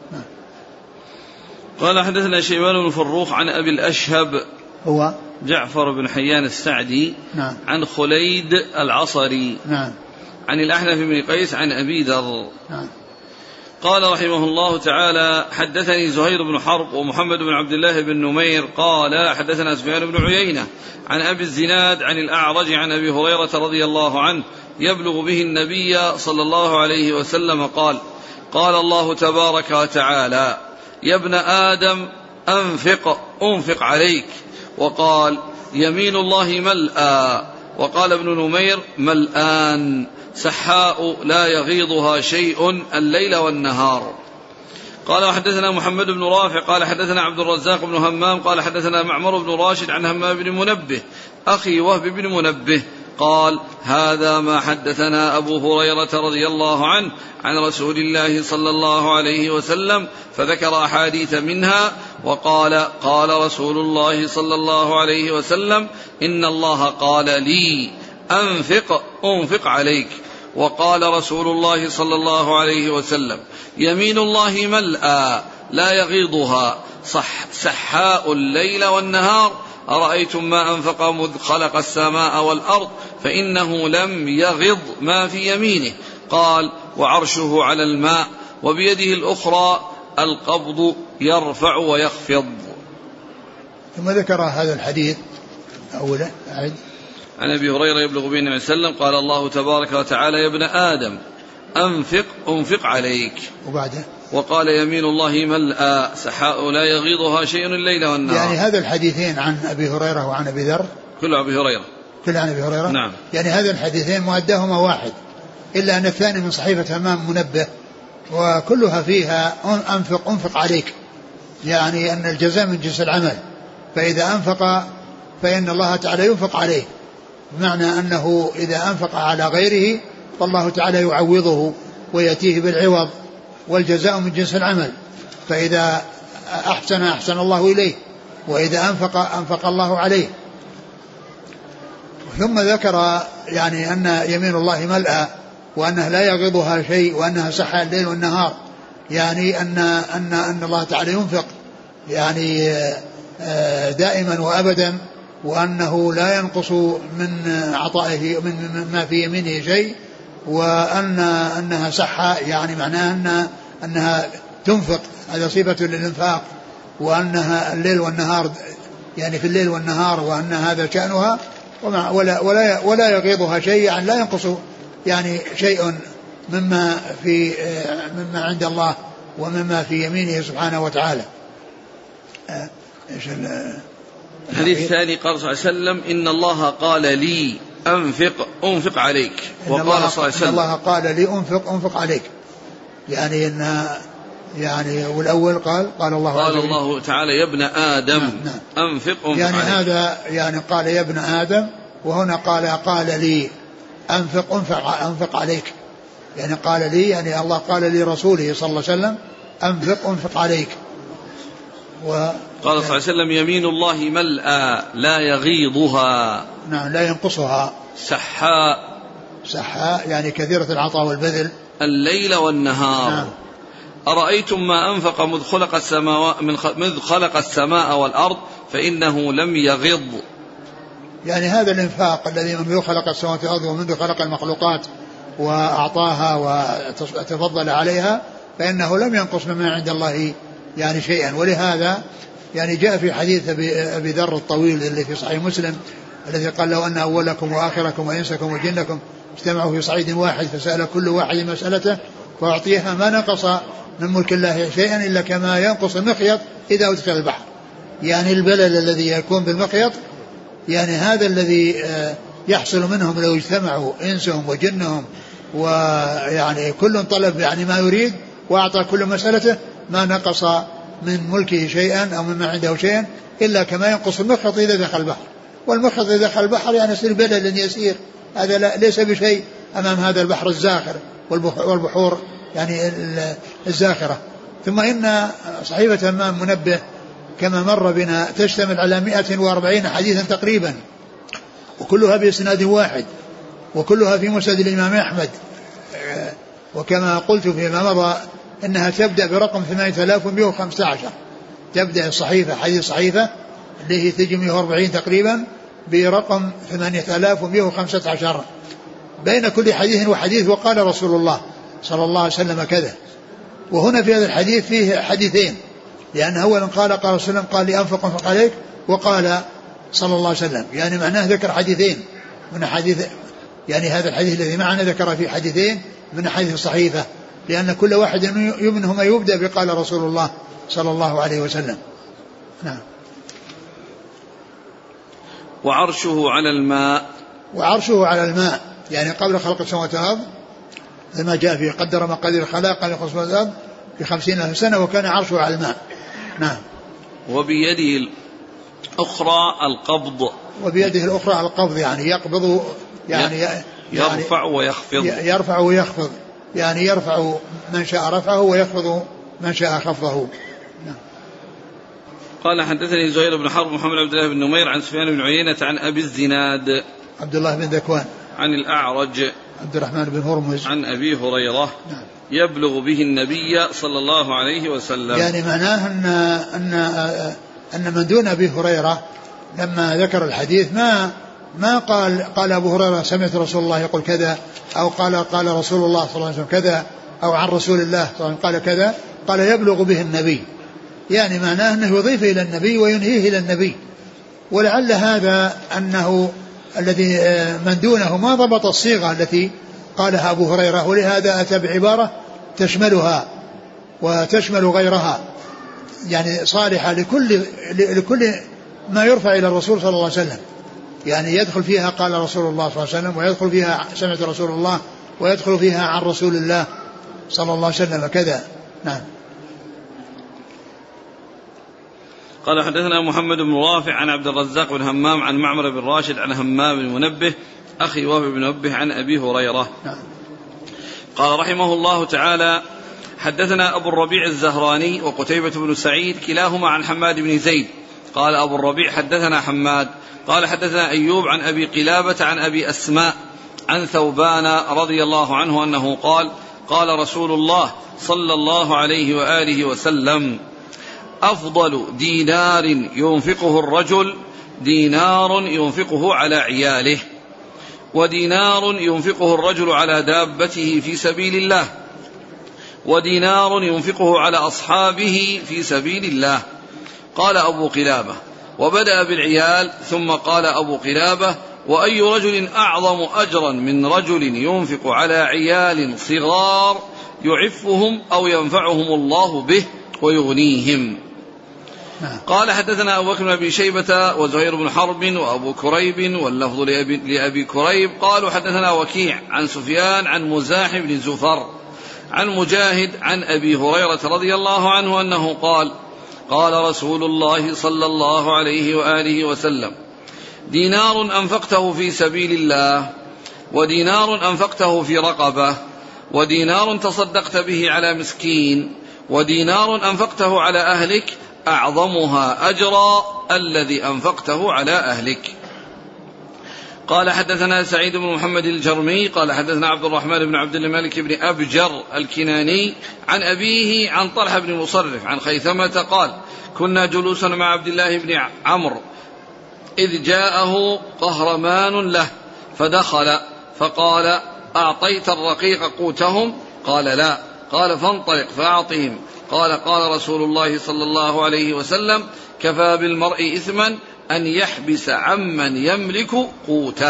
قال حدثنا شيبان بن فروخ عن أبي الأشهب هو جعفر بن حيان السعدي. نعم. عن خليد العصري. نعم. عن الأحنف بن قيس عن أبي ذر. نعم. قال رحمه الله تعالى حدثني زهير بن حرب ومحمد بن عبد الله بن نمير قال حدثنا سفيان بن عيينة عن أبي الزناد عن الأعرج عن أبي هريرة رضي الله عنه يبلغ به النبي صلى الله عليه وسلم قال قال الله تبارك وتعالى يا ابن آدم أنفق عليك، وقال يمين الله ملأى، وقال ابن نمير ملآن سحاء لا يغيضها شيء الليل والنهار. قال وحدثنا محمد بن رافع قال حدثنا عبد الرزاق بن همام قال حدثنا معمر بن راشد عن همام بن منبه أخي وهب بن منبه قال هذا ما حدثنا أبو هريرة رضي الله عنه عن رسول الله صلى الله عليه وسلم، فذكر أحاديث منها وقال قال رسول الله صلى الله عليه وسلم إن الله قال لي أنفق عليك، وقال رسول الله صلى الله عليه وسلم يمين الله ملأى لا يغيضها سحاء الليل والنهار، أرأيتم ما أنفق مذ خلق السماء والأرض فإنه لم يغض ما في يمينه. قال وعرشه على الماء وبيده الأخرى القبض يرفع ويخفض. ثم ذكر هذا الحديث أولا عن أبي هريرة يبلغ به النبي صلى الله عليه وسلم قال الله تبارك وتعالى يا ابن آدم أنفق عليك، وبعده وقال يمين الله ملأى سحاء لا يغيضها شيء الليل والنهار. يعني هذا الحديثين عن أبي هريرة وعن أبي ذر كل عن أبي هريرة. نعم. يعني هذا الحديثين مؤداهما واحد، إلا أن الثاني من صحيفة همام منبه وكلها فيها أنفق عليك، يعني أن الجزاء من جنس العمل، فإذا أنفق فإن الله تعالى ينفق عليه، بمعنى أنه إذا أنفق على غيره فالله تعالى يعوضه ويأتيه بالعوض، والجزاء من جنس العمل، فإذا أحسن الله إليه، وإذا أنفق الله عليه. ثم ذكر يعني أن يمين الله ملأى، وأنه لا يغضها شيء، وأنها سحى الليل والنهار، يعني أن الله تعالى ينفق يعني دائما وأبدا، وأنه لا ينقص من عطائه من ما في يمينه شيء، وأنها سحى يعني معناها أنها تنفق، هذا صفة للإنفاق، وأنها الليل والنهار يعني في الليل والنهار، وأن هذا شأنها، ولا يغيضها شيء، يعني لا ينقص يعني شيء مما عند الله ومما في يمينه سبحانه وتعالى. الحديث الثاني قال صلى الله عليه وسلم إن الله قال لي أنفق عليك، وقال صلى الله عليه وسلم إن الله قال لي أنفق عليك، يعني إن يعني والأول قال الله تعالى يا ابن آدم أنفق يعني عليك، هذا يعني قال يا ابن آدم، وهنا قال لي أنفق عليك، يعني قال لي يعني الله قال لي رسوله صلى الله عليه وسلم أنفق عليك. قال صلى الله عليه وسلم يمين الله ملأى لا يغيضها، نعم لا ينقصها، سحاء يعني كثيرة العطاء والبذل الليل والنهار. نعم. أرأيتم ما أنفق مذ خلق السماء والأرض فإنه لم يغض، يعني هذا الإنفاق الذي منذ خلق السماوات والأرض ومنذ خلق المخلوقات وأعطاها وتفضل عليها، فإنه لم ينقص مما عند الله يعني شيئا. ولهذا يعني جاء في حديث أبي ذر الطويل اللي في صحيح مسلم الذي قال لو أن أولكم وآخركم وإنسكم وجنكم اجتمعوا في صعيد واحد فسأل كل واحد مسألته فأعطيها ما نقص من ملك الله شيئا إلا كما ينقص المخيط إذا أدخل البحر، يعني البلل الذي يكون بالمخيط يعني هذا الذي يحصل منهم لو اجتمعوا إنسهم وجنهم، ويعني كل طلب يعني ما يريد وأعطى كل مسألته ما نقص من ملكه شيئا أو مما عنده شيئا إلا كما ينقص المخيط إذا دخل البحر. والمخيط إذا دخل البحر يعني يصير بلل يسير، هذا ليس بشيء أمام هذا البحر الزاخر والبحور يعني الزاخرة. ثم إن صحيفة أمام منبه كما مر بنا تشتمل على 140 حديثا تقريبا، وكلها بإسناد واحد، وكلها في مسند الإمام أحمد، وكما قلت فيما مضى إنها تبدأ برقم 8115، تبدأ الصحيفة حديث صحيفة اللي هي تجي 140 تقريبا برقم 8115 بين كل حديث وحديث وقال رسول الله صلى الله عليه وسلم كذا. وهنا في هذا الحديث فيه حديثين، لأن أولا قال رسول الله قال لي أنفق عليك، وقال صلى الله عليه وسلم، يعني معناه ذكر حديثين من حديث، يعني هذا الحديث الذي معنا ذكر فيه حديثين من حديث الصحيفة، لأن كل واحد منهما يبدأ بقال رسول الله صلى الله عليه وسلم. نعم. وعرشه على الماء يعني قبل خلق السماوات والأرض لما جاء فيه قدر مقادير الخلائق قبل خلق السماوات والأرض في 50,000 سنة، وكان عرشه على الماء. نعم. وبيده الأخرى القبض، وبيده الأخرى القبض يعني يقبض، يعني يرفع ويخفض، يعني يرفع من شاء رفعه ويخفض من شاء خفضه. نعم. قال حدثني زهير بن حرب محمد عبد الله بن نمير عن سفيان بن عيينة عن أبي الزناد عبد الله بن ذكوان عن الأعرج عبد الرحمن بن هرمز عن أبي هريرة. نعم. يبلغ به النبي صلى الله عليه وسلم، يعني معناه أن من دون أبي هريرة لما ذكر الحديث ما قال أبو هريرة سمعت رسول الله يقول كذا، أو قال رسول الله صلى الله عليه وسلم كذا، أو عن رسول الله صلى الله عليه وسلم قال كذا، قال يبلغ به النبي، يعني معناه أنه يضيف إلى النبي وينهيه إلى النبي. ولعل هذا أنه الذي من دونه ما ضبط الصيغة التي قالها أبو هريرة، ولهذا أتى بعبارة تشملها وتشمل غيرها، يعني صالحة لكل ما يرفع إلى الرسول صلى الله عليه وسلم، يعني يدخل فيها قال رسول الله صلى الله عليه وسلم، ويدخل فيها سمعت رسول الله، ويدخل فيها عن رسول الله صلى الله عليه وسلم كذا. نعم. قال حدثنا محمد بن رافع عن عبد الرزاق بن همام عن معمر بن راشد عن همام بن منبه أخي وهب بن منبه عن أبي هريرة. نعم. قال رحمه الله تعالى حدثنا أبو الربيع الزهراني وقتيبة بن سعيد كلاهما عن حماد بن زيد. قال أبو الربيع حدثنا حماد قال حدثنا أيوب عن أبي قلابة عن أبي أسماء عن ثوبان رضي الله عنه أنه قال قال رسول الله صلى الله عليه وآله وسلم أفضل دينار ينفقه الرجل دينار ينفقه على عياله، ودينار ينفقه الرجل على دابته في سبيل الله، ودينار ينفقه على أصحابه في سبيل الله. قال أبو قلابة وبدأ بالعيال ثم قال أبو قلابة وأي رجل أعظم أجرا من رجل ينفق على عيال صغار يعفهم أو ينفعهم الله به ويغنيهم. قال حدثنا أبو بكر بن أبي شيبة وزهير بن حرب وأبو كريب واللفظ لأبي كريب قالوا حدثنا وكيع عن سفيان عن مزاحم بن زفر عن مجاهد عن أبي هريرة رضي الله عنه أنه قال قال رسول الله صلى الله عليه وآله وسلم دينار أنفقته في سبيل الله، ودينار أنفقته في رقبة، ودينار تصدقت به على مسكين، ودينار أنفقته على أهلك أعظمها أجرا الذي أنفقته على أهلك. قال حدثنا سعيد بن محمد الجرمي قال حدثنا عبد الرحمن بن عبد الملك بن أبجر الكناني عن أبيه عن طلحة بن مصرف عن خيثمة قال كنا جلوسا مع عبد الله بن عمرو إذ جاءه قهرمان له فدخل فقال أعطيت الرقيق قوتهم؟ قال لا. قال فانطلق فأعطهم. قال قال رسول الله صلى الله عليه وسلم كفى بالمرء إثما أن يحبس عمن يملك قوته.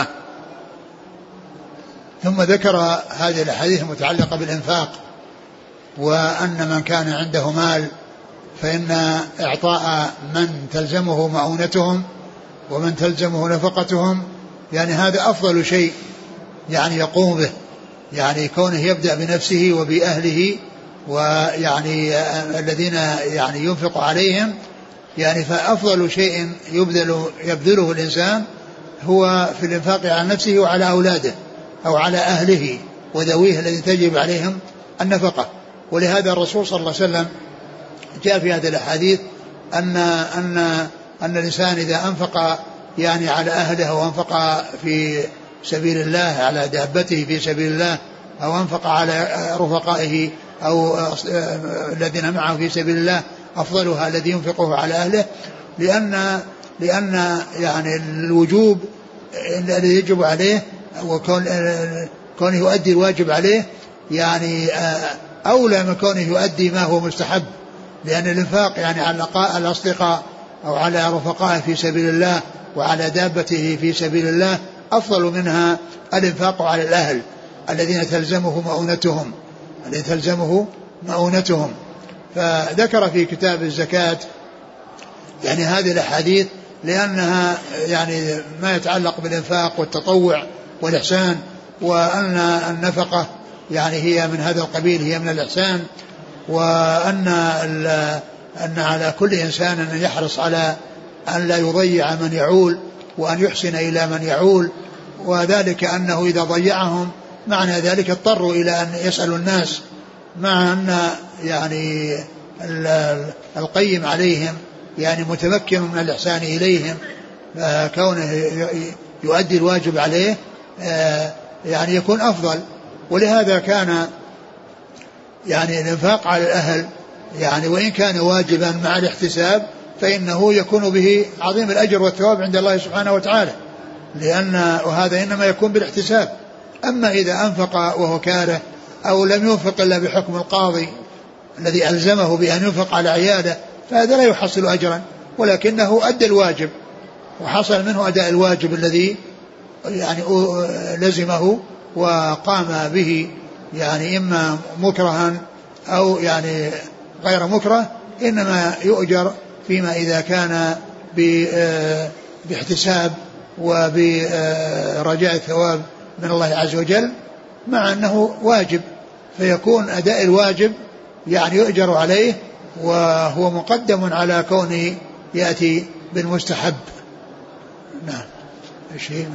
ثم ذكر هذه الأحاديث المتعلقة بالإنفاق، وأن من كان عنده مال فإن إعطاء من تلزمه مؤونتهم ومن تلزمه نفقتهم يعني هذا أفضل شيء يعني يقوم به، يعني كونه يبدأ بنفسه وبأهله ويعني الذين يعني ينفق عليهم، يعني فأفضل شيء يبذله الإنسان هو في الإنفاق على نفسه وعلى أولاده أو على أهله وذويه الذين تجب عليهم النفقة. ولهذا الرسول صلى الله عليه وسلم جاء في هذه الأحاديث أن الإنسان إذا أنفق يعني على أهله أو أنفق في سبيل الله على دابته في سبيل الله أو أنفق على رفقائه أو الذين معه في سبيل الله أفضلها الذي ينفقه على أهله، لأن يعني الوجوب الذي يجب عليه وكونه يؤدي الواجب عليه يعني أولى من كونه يؤدي ما هو مستحب، لأن الإنفاق يعني على الأصدقاء أو على رفقائه في سبيل الله وعلى دابته في سبيل الله أفضل منها الإنفاق على الأهل الذين تلزمه مؤونتهم. فذكر في كتاب الزكاة يعني هذه الأحاديث لأنها يعني ما يتعلق بالإنفاق والتطوع والإحسان، وأن النفقة يعني هي من هذا القبيل، هي من الإحسان، وأن على كل إنسان أن يحرص على أن لا يضيع من يعول وأن يحسن إلى من يعول، وذلك أنه إذا ضيعهم معنى ذلك اضطروا إلى أن يسألوا الناس، مع أن يعني القيم عليهم يعني متمكن من الإحسان إليهم، كونه يؤدي الواجب عليه يعني يكون أفضل. ولهذا كان يعني الإنفاق على الأهل يعني وإن كان واجبا مع الاحتساب فإنه يكون به عظيم الأجر والثواب عند الله سبحانه وتعالى، وهذا إنما يكون بالاحتساب. أما إذا أنفق وهو كاره أو لم ينفق إلا بحكم القاضي الذي ألزمه بأن ينفق على عياله فهذا لا يحصل أجرا، ولكنه أدى الواجب وحصل منه أداء الواجب الذي يعني لزمه وقام به، يعني إما مكرها أو يعني غير مكره، إنما يؤجر فيما إذا كان باحتساب وبرجاء الثواب من الله عز وجل، مع أنه واجب فيكون أداء الواجب يعني يؤجر عليه، وهو مقدم على كونه يأتي بالمستحب. نعم. شيء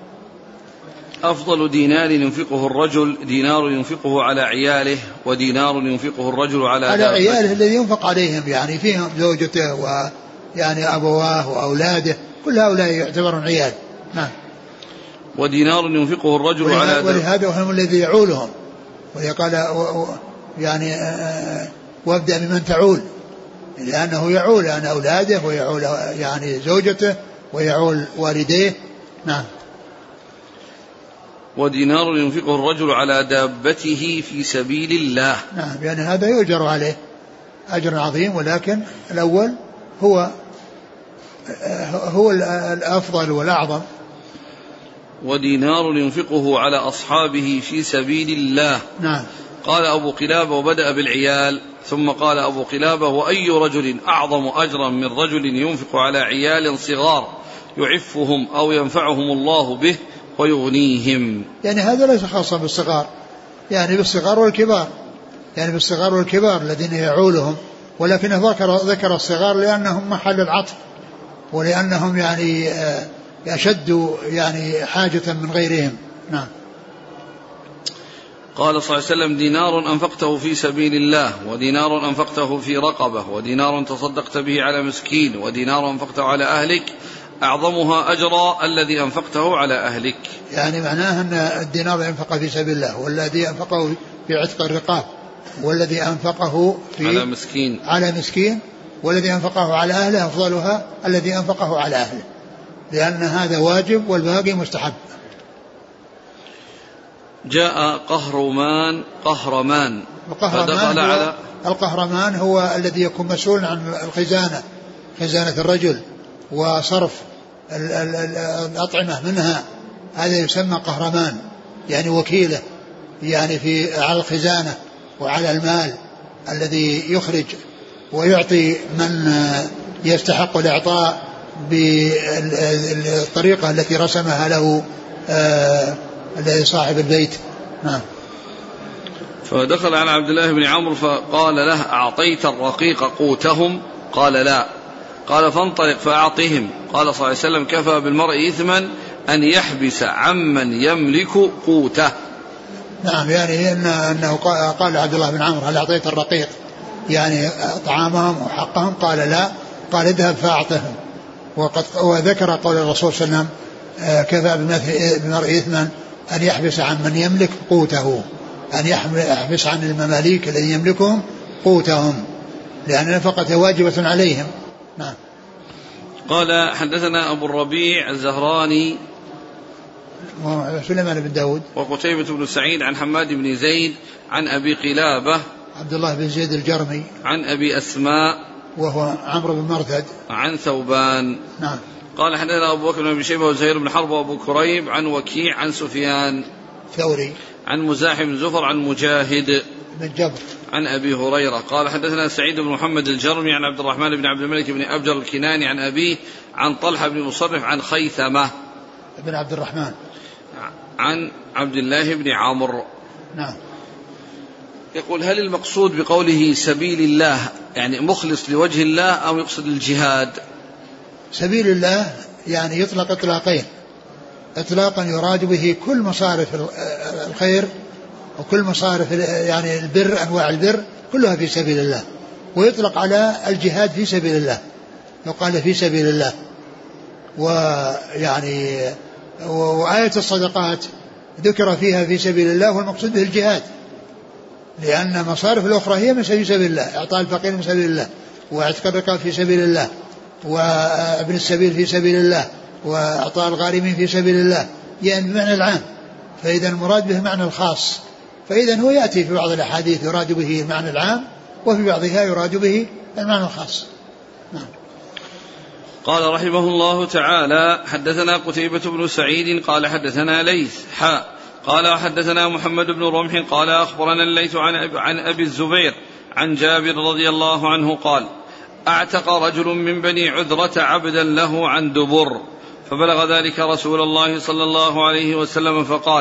أفضل دينار ينفقه الرجل دينار ينفقه على عياله، ودينار ينفقه الرجل على عياله الذي ينفق عليهم، يعني فيهم زوجته ويعني أبواه وأولاده، كل هؤلاء يعتبرون عيال. نعم. ودينار ينفقه الرجل على ولهذا هم الذي يعولهم، ويقال يعني وابدأ بمن تعول، لأنه يعول عن أولاده ويعول يعني زوجته ويعول والديه. نعم. ودينار ينفقه الرجل على دابته في سبيل الله. نعم، يعني هذا يؤجر عليه أجر عظيم، ولكن الأول هو الأفضل والأعظم. ودينار ينفقه على أصحابه في سبيل الله. نعم. قال أبو قلابة وبدأ بالعيال، ثم قال أبو قلابة: وأي رجل أعظم أجرا من رجل ينفق على عيال صغار يعفهم أو ينفعهم الله به ويغنيهم. يعني هذا ليس خاصا بالصغار، يعني بالصغار والكبار، يعني بالصغار والكبار الذين يعولهم، ولكنه ذكر الصغار لأنهم محل العطف، ولأنهم يعني أشد يعني حاجة من غيرهم. نعم. قال صلى الله عليه وسلم: دينار أنفقته في سبيل الله، ودينار أنفقته في رقبة، ودينار تصدقت به على مسكين، ودينار أنفقته على أهلك، أعظمها أجرا الذي أنفقته على أهلك. يعني معناه أن الدينار ينفق في سبيل الله، والذي أنفقه في عتق الرقاب، والذي أنفقه على مسكين، والذي أنفقه على أهله أفضلها الذي أنفقه على أهله، لأن هذا واجب والباقي مستحب. جاء قهرمان. القهرمان هو الذي يكون مسؤول عن خزانة الرجل وصرف الأطعمة منها، هذا يسمى قهرمان، يعني وكيله، يعني على الخزانة وعلى المال الذي يخرج ويعطي من يستحق الإعطاء بالطريقة التي رسمها له صاحب البيت. نعم. فدخل على عبد الله بن عمرو فقال له: أعطيت الرقيق قوتهم؟ قال: لا. قال: فانطلق فأعطهم. قال صلى الله عليه وسلم: كفى بالمرء إثما أن يحبس عمن يملك قوته. نعم، يعني أنه قال عبد الله بن عمرو: هل أعطيت الرقيق يعني طعامهم وحقهم؟ قال: لا. قال: اذهب فأعطهم. وذكر قول الرسول صلى الله عليه وسلم: كفى بالمرء إثما أن يحبس عن من يملك قوته، أن يحبس عن المماليك الذين يملكهم قوتهم، لأن النفقة واجبة عليهم. نعم. قال: حدثنا أبو الربيع الزهراني سليمان بن داود وقتيبة بن سعيد عن حماد بن زيد عن أبي قلابة عبد الله بن زيد الجرمي عن أبي أسماء وهو عمرو بن مرثد عن ثوبان. نعم. قال: حدثنا أبو بكر بن أبي شيبة وزهير بن حرب وأبو كريب عن وكيع عن سفيان ثوري عن مزاحم بن زفر عن مجاهد بن جبر عن أبي هريرة. قال: حدثنا سعيد بن محمد الجرمي عن عبد الرحمن بن عبد الملك بن أبجر الكناني عن أبيه عن طلحة بن مصرف عن خيثمة بن عبد الرحمن عن عبد الله بن عمرو. نعم. يقول: هل المقصود بقوله سبيل الله يعني مخلص لوجه الله أو يقصد الجهاد؟ سبيل الله يعني يطلق إطلاقين: إطلاقا يراد به كل مصارف الخير وكل مصارف يعني البر، أنواع البر كلها في سبيل الله، ويطلق على الجهاد في سبيل الله، يقال في سبيل الله. ويعني وآية الصدقات ذكر فيها في سبيل الله، والمقصود به الجهاد، لأن مصارف الأخرى هي من سبيل الله، إعطاء الفقير من سبيل الله، واعتق الرقاب في سبيل الله، وابن السبيل في سبيل الله، وإعطاء الغارمين في سبيل الله، يعني بمعنى العام. فإذا المراد به معنى الخاص، فإذا هو يأتي في بعض الأحاديث يراد به المعنى العام، وفي بعضها يراد به المعنى الخاص. نعم. قال رحمه الله تعالى: حدثنا قتيبة بن سعيد قال حدثنا ليث قال حدثنا محمد بن رمح قال أخبرنا الليث عن أبي الزبير عن جابر رضي الله عنه قال: أعتق رجل من بني عذرة عبدا له عن دبر، فبلغ ذلك رسول الله صلى الله عليه وسلم فقال: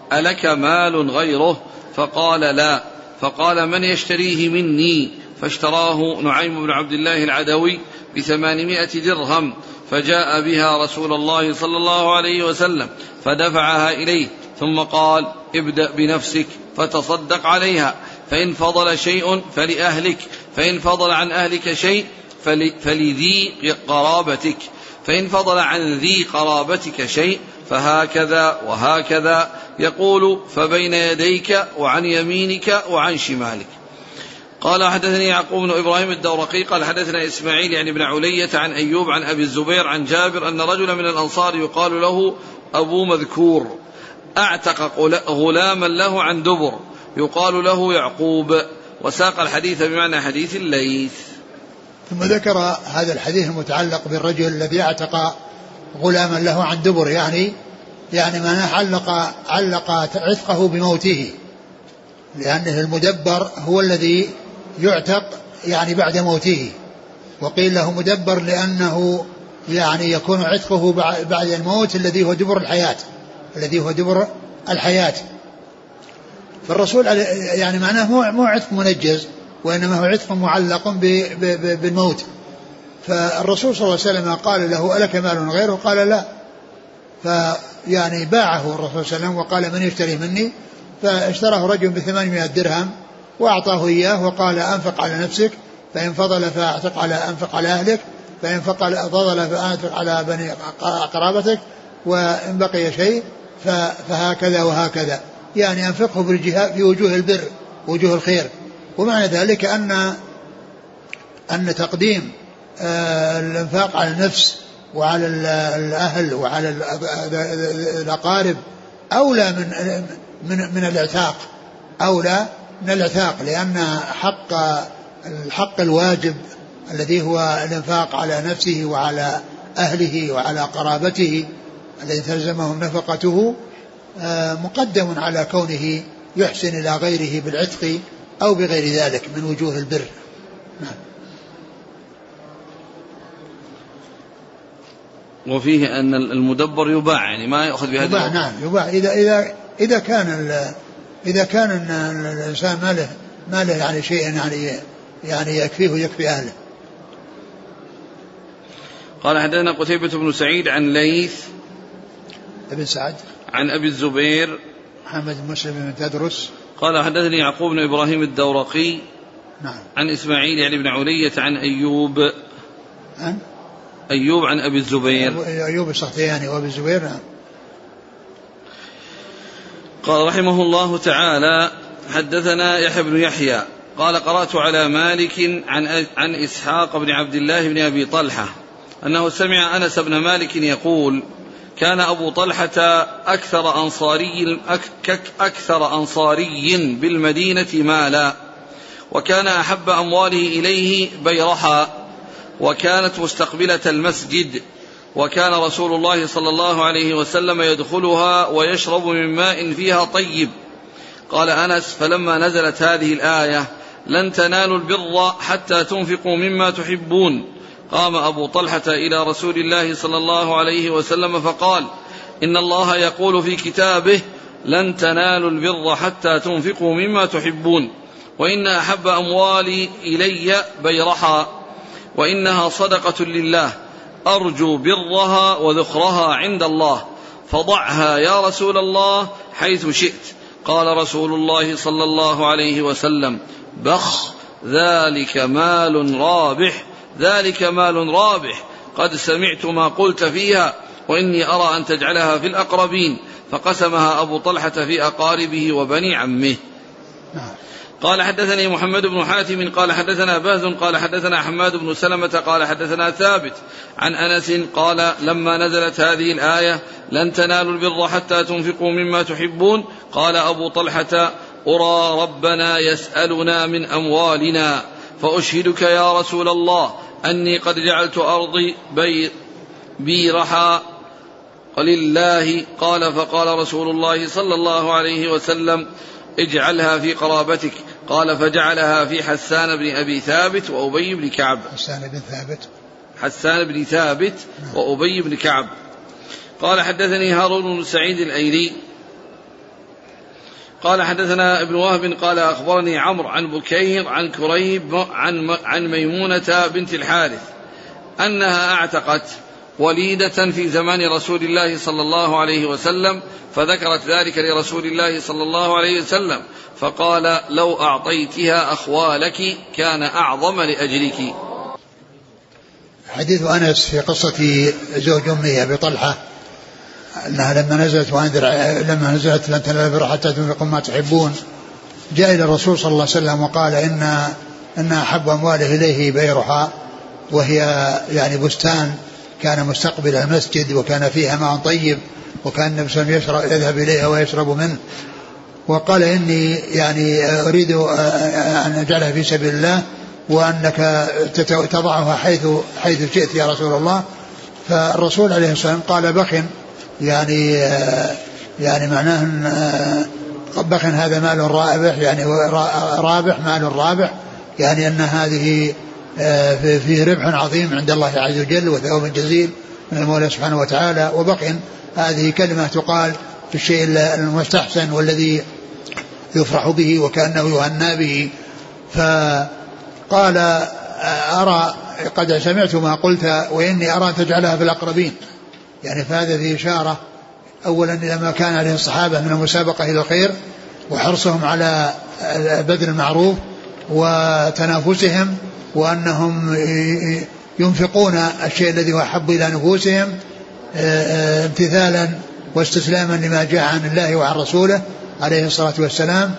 ألك مال غيره؟ فقال لا. فقال من يشتريه مني؟ فاشتراه نعيم بن عبد الله العدوي ب800 درهم، فجاء بها رسول الله صلى الله عليه وسلم فدفعها إليه، ثم قال ابدأ بنفسك فتصدق عليها، فإن فضل شيء فلأهلك، فإن فضل عن أهلك شيء فلذي قرابتك، فإن فضل عن ذي قرابتك شيء فهكذا وهكذا، يقول فبين يديك وعن يمينك وعن شمالك. قال حدثني يعقوب بن إبراهيم الدورقي قال حدثنا إسماعيل يعني بن علية عن أيوب عن أبي الزبير عن جابر أن رجلا من الأنصار يقال له أبو مذكور أعتق غلاما له عن دبر يقال له يعقوب، وساق الحديث بمعنى حديث الليث. ثم ذكر هذا الحديث المتعلق بالرجل الذي اعتق غلاما له عن دبر، يعني معناه علق عتقه بموته، لأنه المدبر هو الذي يعتق يعني بعد موته، وقيل له مدبر لأنه يعني يكون عتقه بعد الموت الذي هو دبر الحياة. فالرسول يعني معناه مو عتق منجز، وإنما هو عتق معلق بالموت. فالرسول صلى الله عليه وسلم قال له ألك مال غيره؟ قال لا. فيعني باعه الرسول صلى الله عليه وسلم وقال من يشتري مني؟ فاشتراه رجل ب800 درهم وأعطاه إياه وقال أنفق على نفسك، فإن فضل أنفق على أهلك، فإن فضل فأنفق على بني قرابتك، وإن بقي شيء فهكذا وهكذا، يعني أنفقه في وجوه البر وجوه الخير. ومعنى ذلك أن تقديم الإنفاق على النفس وعلى الأهل وعلى الأقارب أولى من الإعتاق، لأن الحق الواجب الذي هو الإنفاق على نفسه وعلى أهله وعلى قرابته الذي تلزمهم نفقته مقدم على كونه يحسن إلى غيره بالعتق أو بغير ذلك من وجوه البر. وفيه أن المدبر يباع، يعني ما يأخذ بهذا يباع. نعم يباع إذا كان الإنسان ماله يعني شيء يعني يكفيه ويكفي أهله. قال حدثنا قتيبة بن سعيد عن ليث ابن سعد عن أبي الزبير محمد بن مسلم بن تدرس قال حدثني يعقوب بن إبراهيم الدورقي نعم عن إسماعيل يعني بن علية عن أيوب عن أبي الزبير أيوب السختياني وأبي الزبير. نعم. قال رحمه الله تعالى حدثنا يحيى بن يحيى قال قرأت على مالك عن إسحاق بن عبد الله بن أبي طلحة أنه سمع أنس بن مالك يقول كان أبو طلحة أكثر أنصاري بالمدينة مالا، وكان أحب أمواله إليه بيرحا، وكانت مستقبلة المسجد، وكان رسول الله صلى الله عليه وسلم يدخلها ويشرب من ماء فيها طيب. قال أنس فلما نزلت هذه الآية لن تنالوا البر حتى تنفقوا مما تحبون، قام أبو طلحة إلى رسول الله صلى الله عليه وسلم فقال إن الله يقول في كتابه لن تنالوا البر حتى تنفقوا مما تحبون، وإن أحب أموالي إلي بيرحا، وإنها صدقة لله أرجو برها وذخرها عند الله، فضعها يا رسول الله حيث شئت. قال رسول الله صلى الله عليه وسلم بخ ذلك مال رابح قد سمعت ما قلت فيها، وإني أرى أن تجعلها في الأقربين. فقسمها أبو طلحة في أقاربه وبني عمه. قال حدثني محمد بن حاتم قال حدثنا باز قال حدثنا حماد بن سلمة قال حدثنا ثابت عن أنس قال لما نزلت هذه الآية لن تنالوا البر حتى تنفقوا مما تحبون، قال أبو طلحة أرى ربنا يسألنا من أموالنا، فأشهدك يا رسول الله أني قد جعلت أرضي بيرحا لله. قال فقال رسول الله صلى الله عليه وسلم اجعلها في قرابتك. قال فجعلها في حسان بن أبي ثابت وأبي بن كعب. حسان بن ثابت وأبي بن كعب. قال حدثني هارون بن سعيد الأيلي قال حدثنا ابن وهب قال أخبرني عمرو عن بكير عن كريب عن ميمونة بنت الحارث أنها اعتقت وليدة في زمان رسول الله صلى الله عليه وسلم، فذكرت ذلك لرسول الله صلى الله عليه وسلم فقال لو أعطيتها أخوالك كان أعظم لأجلك. حديث أنس في قصة زوج أمه أبي طلحة أنها لما نزلت لن تنالوا البر حتى تنفقوا ما تحبون، جاء إلى الرسول صلى الله عليه وسلم وقال إن أحب أمواله إليه بيرها، وهي يعني بستان كان مستقبل المسجد وكان فيها ماء طيب، وكان النبي صلى الله عليه وسلم يذهب إليها ويشرب منه، وقال إني يعني أريد أن أجعلها في سبيل الله وأنك تضعها حيث شئت يا رسول الله. فالرسول عليه الصلاة والسلام قال بخ، يعني معناه بخ هذا مال رابح، يعني رابح مال رابح، يعني أن هذه فيه ربح عظيم عند الله عز وجل وثواب جزيل من المولى سبحانه وتعالى. وبخ هذه كلمة تقال في الشيء المستحسن والذي يفرح به وكأنه يهنى به. فقال أرى قد سمعت ما قلت وإني أرى أن تجعلها في الأقربين، يعني فهذا فيه إشارة أولا إلى ما كان عليه الصحابة من المسابقة إلى الخير وحرصهم على بذل المعروف وتنافسهم، وأنهم ينفقون الشيء الذي هو أحب إلى نفوسهم امتثالا واستسلاما لما جاء عن الله وعن رسوله عليه الصلاة والسلام.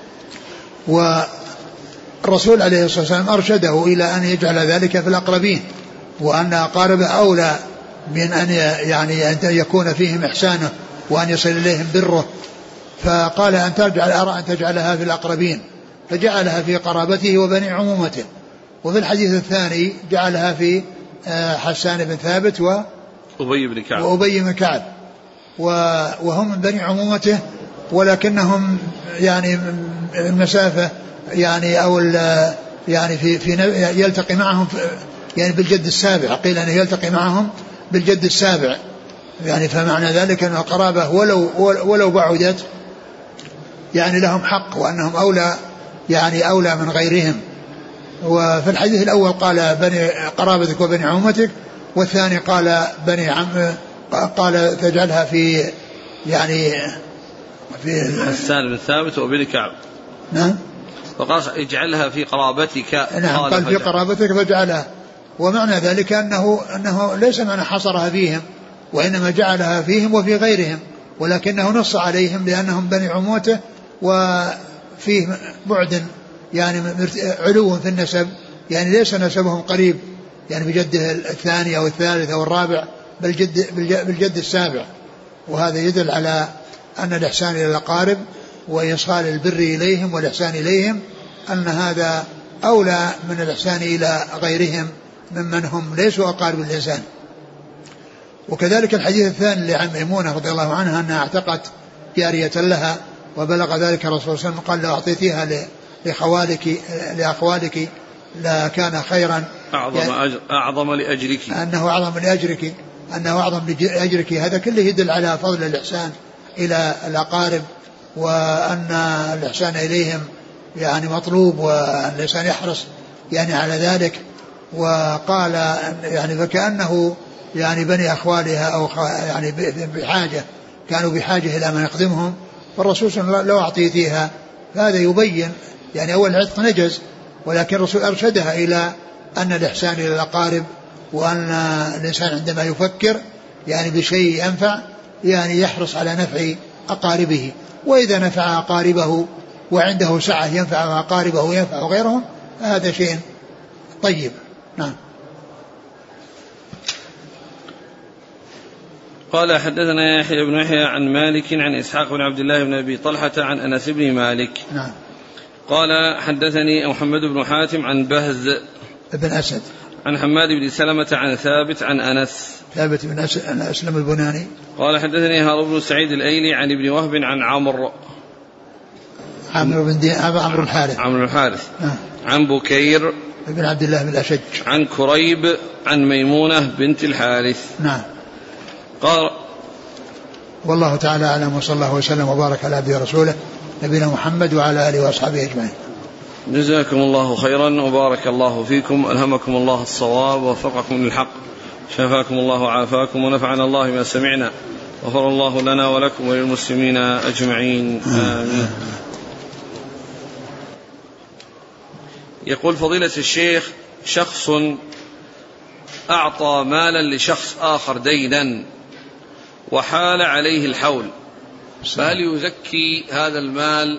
والرسول عليه الصلاة والسلام أرشده إلى أن يجعل ذلك في الأقربين، وأن أقاربه أولى من أن يعني أن يكون فيهم إحسانه وأن يصل إليهم بره. فقال أرى أن تجعلها في الأقربين، فجعلها في قرابته وبني عمومته. وفي الحديث الثاني جعلها في حسان بن ثابت وأبي بن كعب وهم من بني عمومته، ولكنهم يعني المسافة يعني أو يعني في يلتقي معهم يعني بالجد السابع، قيل أنه يلتقي معهم بالجد السابع، يعني فمعنى ذلك أن القرابة ولو بعدت يعني لهم حق، وأنهم أولى من غيرهم. وفي الحديث الأول قال بني قرابتك وبني عمومتك، والثاني قال بني قال تجعلها في يعني في حسان بن ثابت وابن كعب. نعم. وقال اجعلها في قرابتك. نعم قال في قرابتك فجعلها، ومعنى ذلك أنه ليس معنى حصرها فيهم، وإنما جعلها فيهم وفي غيرهم، ولكنه نص عليهم لأنهم بني عمومته وفيه بعد يعني علو في النسب، يعني ليس نسبهم قريب يعني بجده الثاني أو الثالث أو الرابع، بل بالجد السابع. وهذا يدل على أن الإحسان إلى الأقارب وإيصال البر إليهم والإحسان إليهم أن هذا أولى من الإحسان إلى غيرهم ممن هم ليسوا أقارب الإنسان. وكذلك الحديث الثاني لعن ميمونة رضي الله عنها أنها اعتقت جارية لها، وبلغ ذلك الرسول صلى الله عليه وسلم قال لو أعطيتيها لأخوالك لكان خيرا أعظم لأجرك، أنه أعظم لأجرك. هذا كله يدل على فضل الإحسان إلى الأقارب، وأن الإحسان إليهم يعني مطلوب، وأن الإنسان يحرص يعني على ذلك. وقال يعني فكأنه يعني بني أخوالها أو يعني بحاجة، كانوا بحاجة إلى من يخدمهم، فالرسول صلى الله عليه وسلم لو أعطيتيها، فهذا يبين يعني أول العتق نجز، ولكن الرسول أرشدها إلى أن الإحسان إلى الأقارب، وأن الإنسان عندما يفكر يعني بشيء ينفع يعني يحرص على نفع أقاربه، وإذا نفع أقاربه وعنده سعة ينفع أقاربه وينفع غيرهم هذا شيء طيب. نعم. قال حدثنا يحيى بن يحيى عن مالك عن إسحاق بن عبد الله بن أبي طلحة عن أنس بن مالك. نعم. قال حدثني محمد بن حاتم عن بهز بن أسد عن حماد بن سلمة عن ثابت عن أنس ثابت بن أسلم البناني. قال حدثني هارون بن سعيد الأيلي عن ابن وهب عن عمرو بن الحارث عن بكير بن عبد الله بن الأشج عن كريب عن ميمونة بنت الحارث. نعم. قال والله تعالى أعلم، وصلى الله وسلم وبارك على عبده ورسوله نبينا محمد وعلى آله وأصحابه أجمعين. جزاكم الله خيرا وبارك الله فيكم، ألهمكم الله الصواب ووفقكم للحق، شفاكم الله وعافاكم، ونفعنا الله ما سمعنا، غفر الله لنا ولكم وللمسلمين أجمعين، آمين. يقول فضيلة الشيخ: شخص أعطى مالا لشخص آخر دينا وحال عليه الحول، فهل يزكي هذا المال؟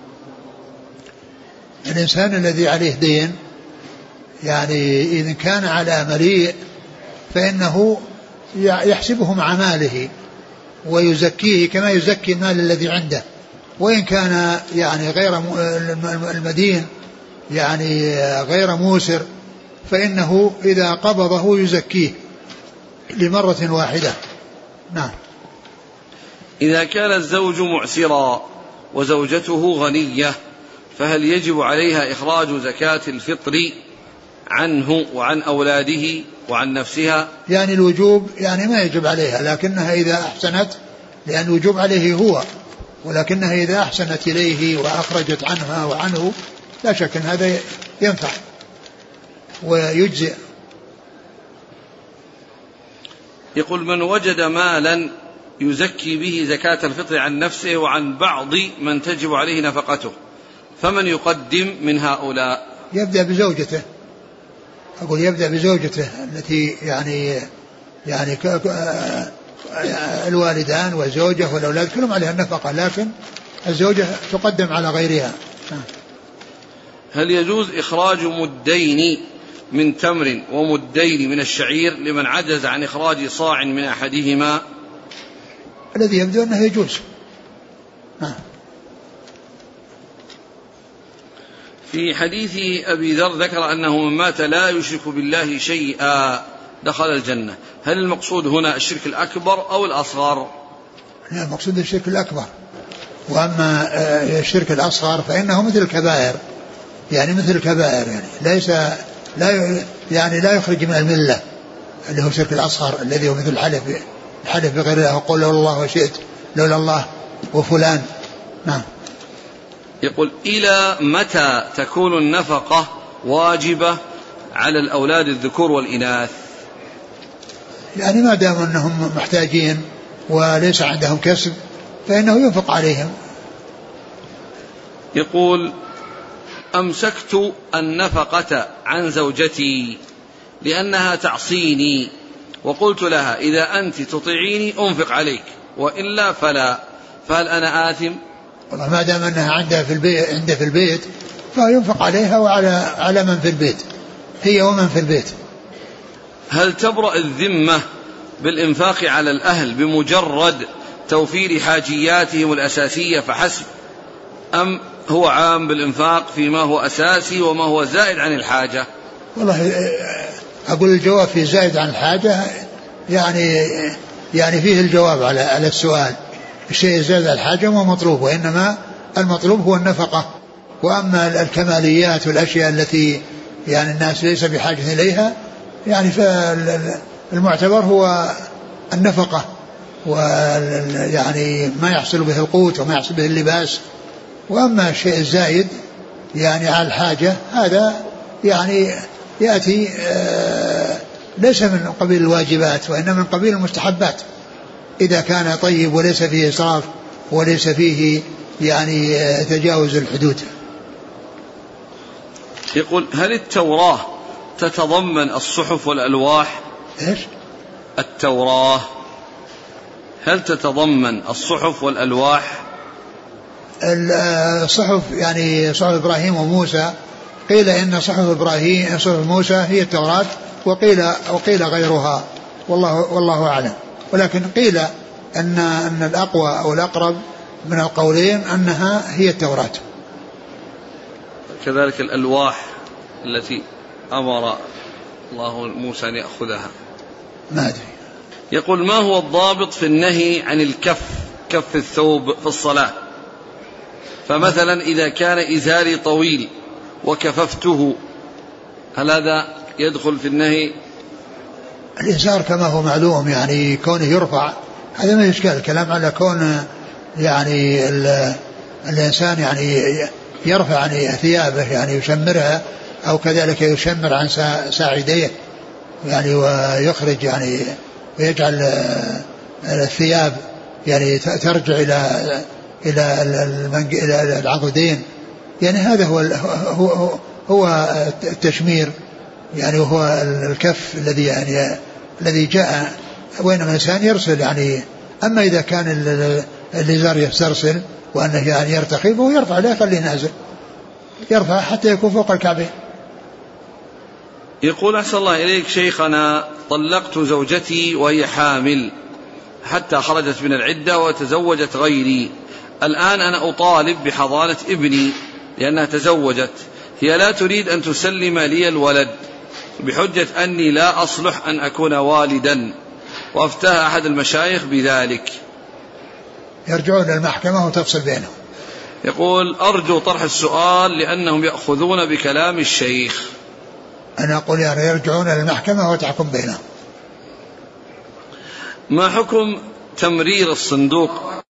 الإنسان الذي عليه دين يعني إذا كان على مليء فإنه يحسبه مع ماله ويزكيه كما يزكي المال الذي عنده، وإن كان يعني غير المدين يعني غير موسر فإنه إذا قبضه يزكيه لمرة واحدة. نعم. إذا كان الزوج معسرا وزوجته غنية فهل يجب عليها إخراج زكاة الفطر عنه وعن أولاده وعن نفسها؟ يعني الوجوب يعني ما يجب عليها، لكنها إذا أحسنت، لأن الوجوب عليه هو، ولكنها إذا أحسنت إليه وأخرجت عنها وعنه لا شك أن هذا ينفع ويجزئ. يقول: من وجد مالا يزكي به زكاة الفطر عن نفسه وعن بعض من تجب عليه نفقته، فمن يقدم من هؤلاء؟ يبدأ بزوجته، أقول يبدأ بزوجته التي يعني الوالدان والزوجة والأولاد كلهم عليها النفقة، لكن الزوجة تقدم على غيرها. هل يجوز إخراج مدين من تمر ومدين من الشعير لمن عجز عن إخراج صاع من أحدهما؟ الذي يبدو أنه يجوز. في حديث أبي ذر ذكر أنه من مات لا يشرك بالله شيئا دخل الجنة، هل المقصود هنا الشرك الأكبر أو الأصغر؟ لا، المقصود الشرك الأكبر، وأما الشرك الأصغر فإنه مثل الكبائر، يعني مثل الكبائر، يعني ليس لا يخرج من الملة، اللي هو الشرك الأصغر الذي هو مثل الحلف بغير الله وقل لولا الله وشئت لولا الله وفلان. نعم. يقول: إلى متى تكون النفقة واجبة على الأولاد الذكور والإناث؟ يعني ما دام أنهم محتاجين وليس عندهم كسب فإنه ينفق عليهم. يقول: أمسكت النفقة عن زوجتي لأنها تعصيني، وقلت لها إذا أنت تطيعيني أنفق عليك وإلا فلا، فهل أنا آثم؟ والله ما دام أنها عنده في البيت فينفق عليها وعلى من في البيت، هي ومن في البيت. هل تبرأ الذمة بالإنفاق على الأهل بمجرد توفير حاجياتهم الأساسية فحسب، أم هو عام بالإنفاق فيما هو أساسي وما هو زائد عن الحاجة؟ والله أقول الجواب في زائد عن الحاجة يعني فيه الجواب على السؤال. الشيء زائد عن الحاجة ما مطلوب، وإنما المطلوب هو النفقة. وأما الكماليات والأشياء التي يعني الناس ليس بحاجة إليها يعني فالمعتبر هو النفقة، ويعني ما يحصل به القوت وما يحصل به اللباس. وأما الشيء الزائد يعني على الحاجة هذا يعني يأتي ليس من قبيل الواجبات وإنما من قبيل المستحبات، إذا كان طيب وليس فيه إسراف وليس فيه يعني تجاوز الحدود. يقول: هل التوراة تتضمن الصحف والألواح؟ إيش؟ التوراة هل تتضمن الصحف والألواح؟ الصحف يعني صحف إبراهيم وموسى، قيل إن صحف موسى هي التوراة، وقيل غيرها، والله أعلم. ولكن قيل أن الأقوى أو الأقرب من القولين أنها هي التوراة. كذلك الألواح التي أمر الله موسى أن يأخذها، ما أدري. يقول: ما هو الضابط في النهي عن كف الثوب في الصلاة؟ فمثلا إذا كان إزاري طويل وكففته هل هذا يدخل في النهي؟ الإزار كما هو معلوم يعني كونه يرفع هذا ما يشكل، الكلام على كون يعني الإنسان يعني يرفع يعني ثيابه يعني يشمرها، أو كذلك يشمر عن ساعديه يعني ويخرج يعني ويجعل الثياب يعني ترجع إلى العضدين، يعني هذا هو التشمير يعني، وهو الكف الذي يعني الذي جاء، وإنما الإنسان يرسل يعني. أما إذا كان الإزار يسترسل وأنه يعني يرتخي فهو يرفع، لا يخليه نازل، يرفع حتى يكون فوق الكعبين. يقول أحسن الله إليك شيخنا، طلقت زوجتي وهي حامل حتى خرجت من العدة وتزوجت غيري، الآن أنا أطالب بحضانة ابني لأنها تزوجت، هي لا تريد أن تسلم لي الولد بحجة أني لا أصلح أن أكون والدا، وأفتاها أحد المشايخ بذلك. يرجعون للمحكمة وتفصل بينهم. يقول أرجو طرح السؤال لأنهم يأخذون بكلام الشيخ. أنا أقول يعني يرجعون للمحكمة وتحكم بينهم. ما حكم تمرير الصندوق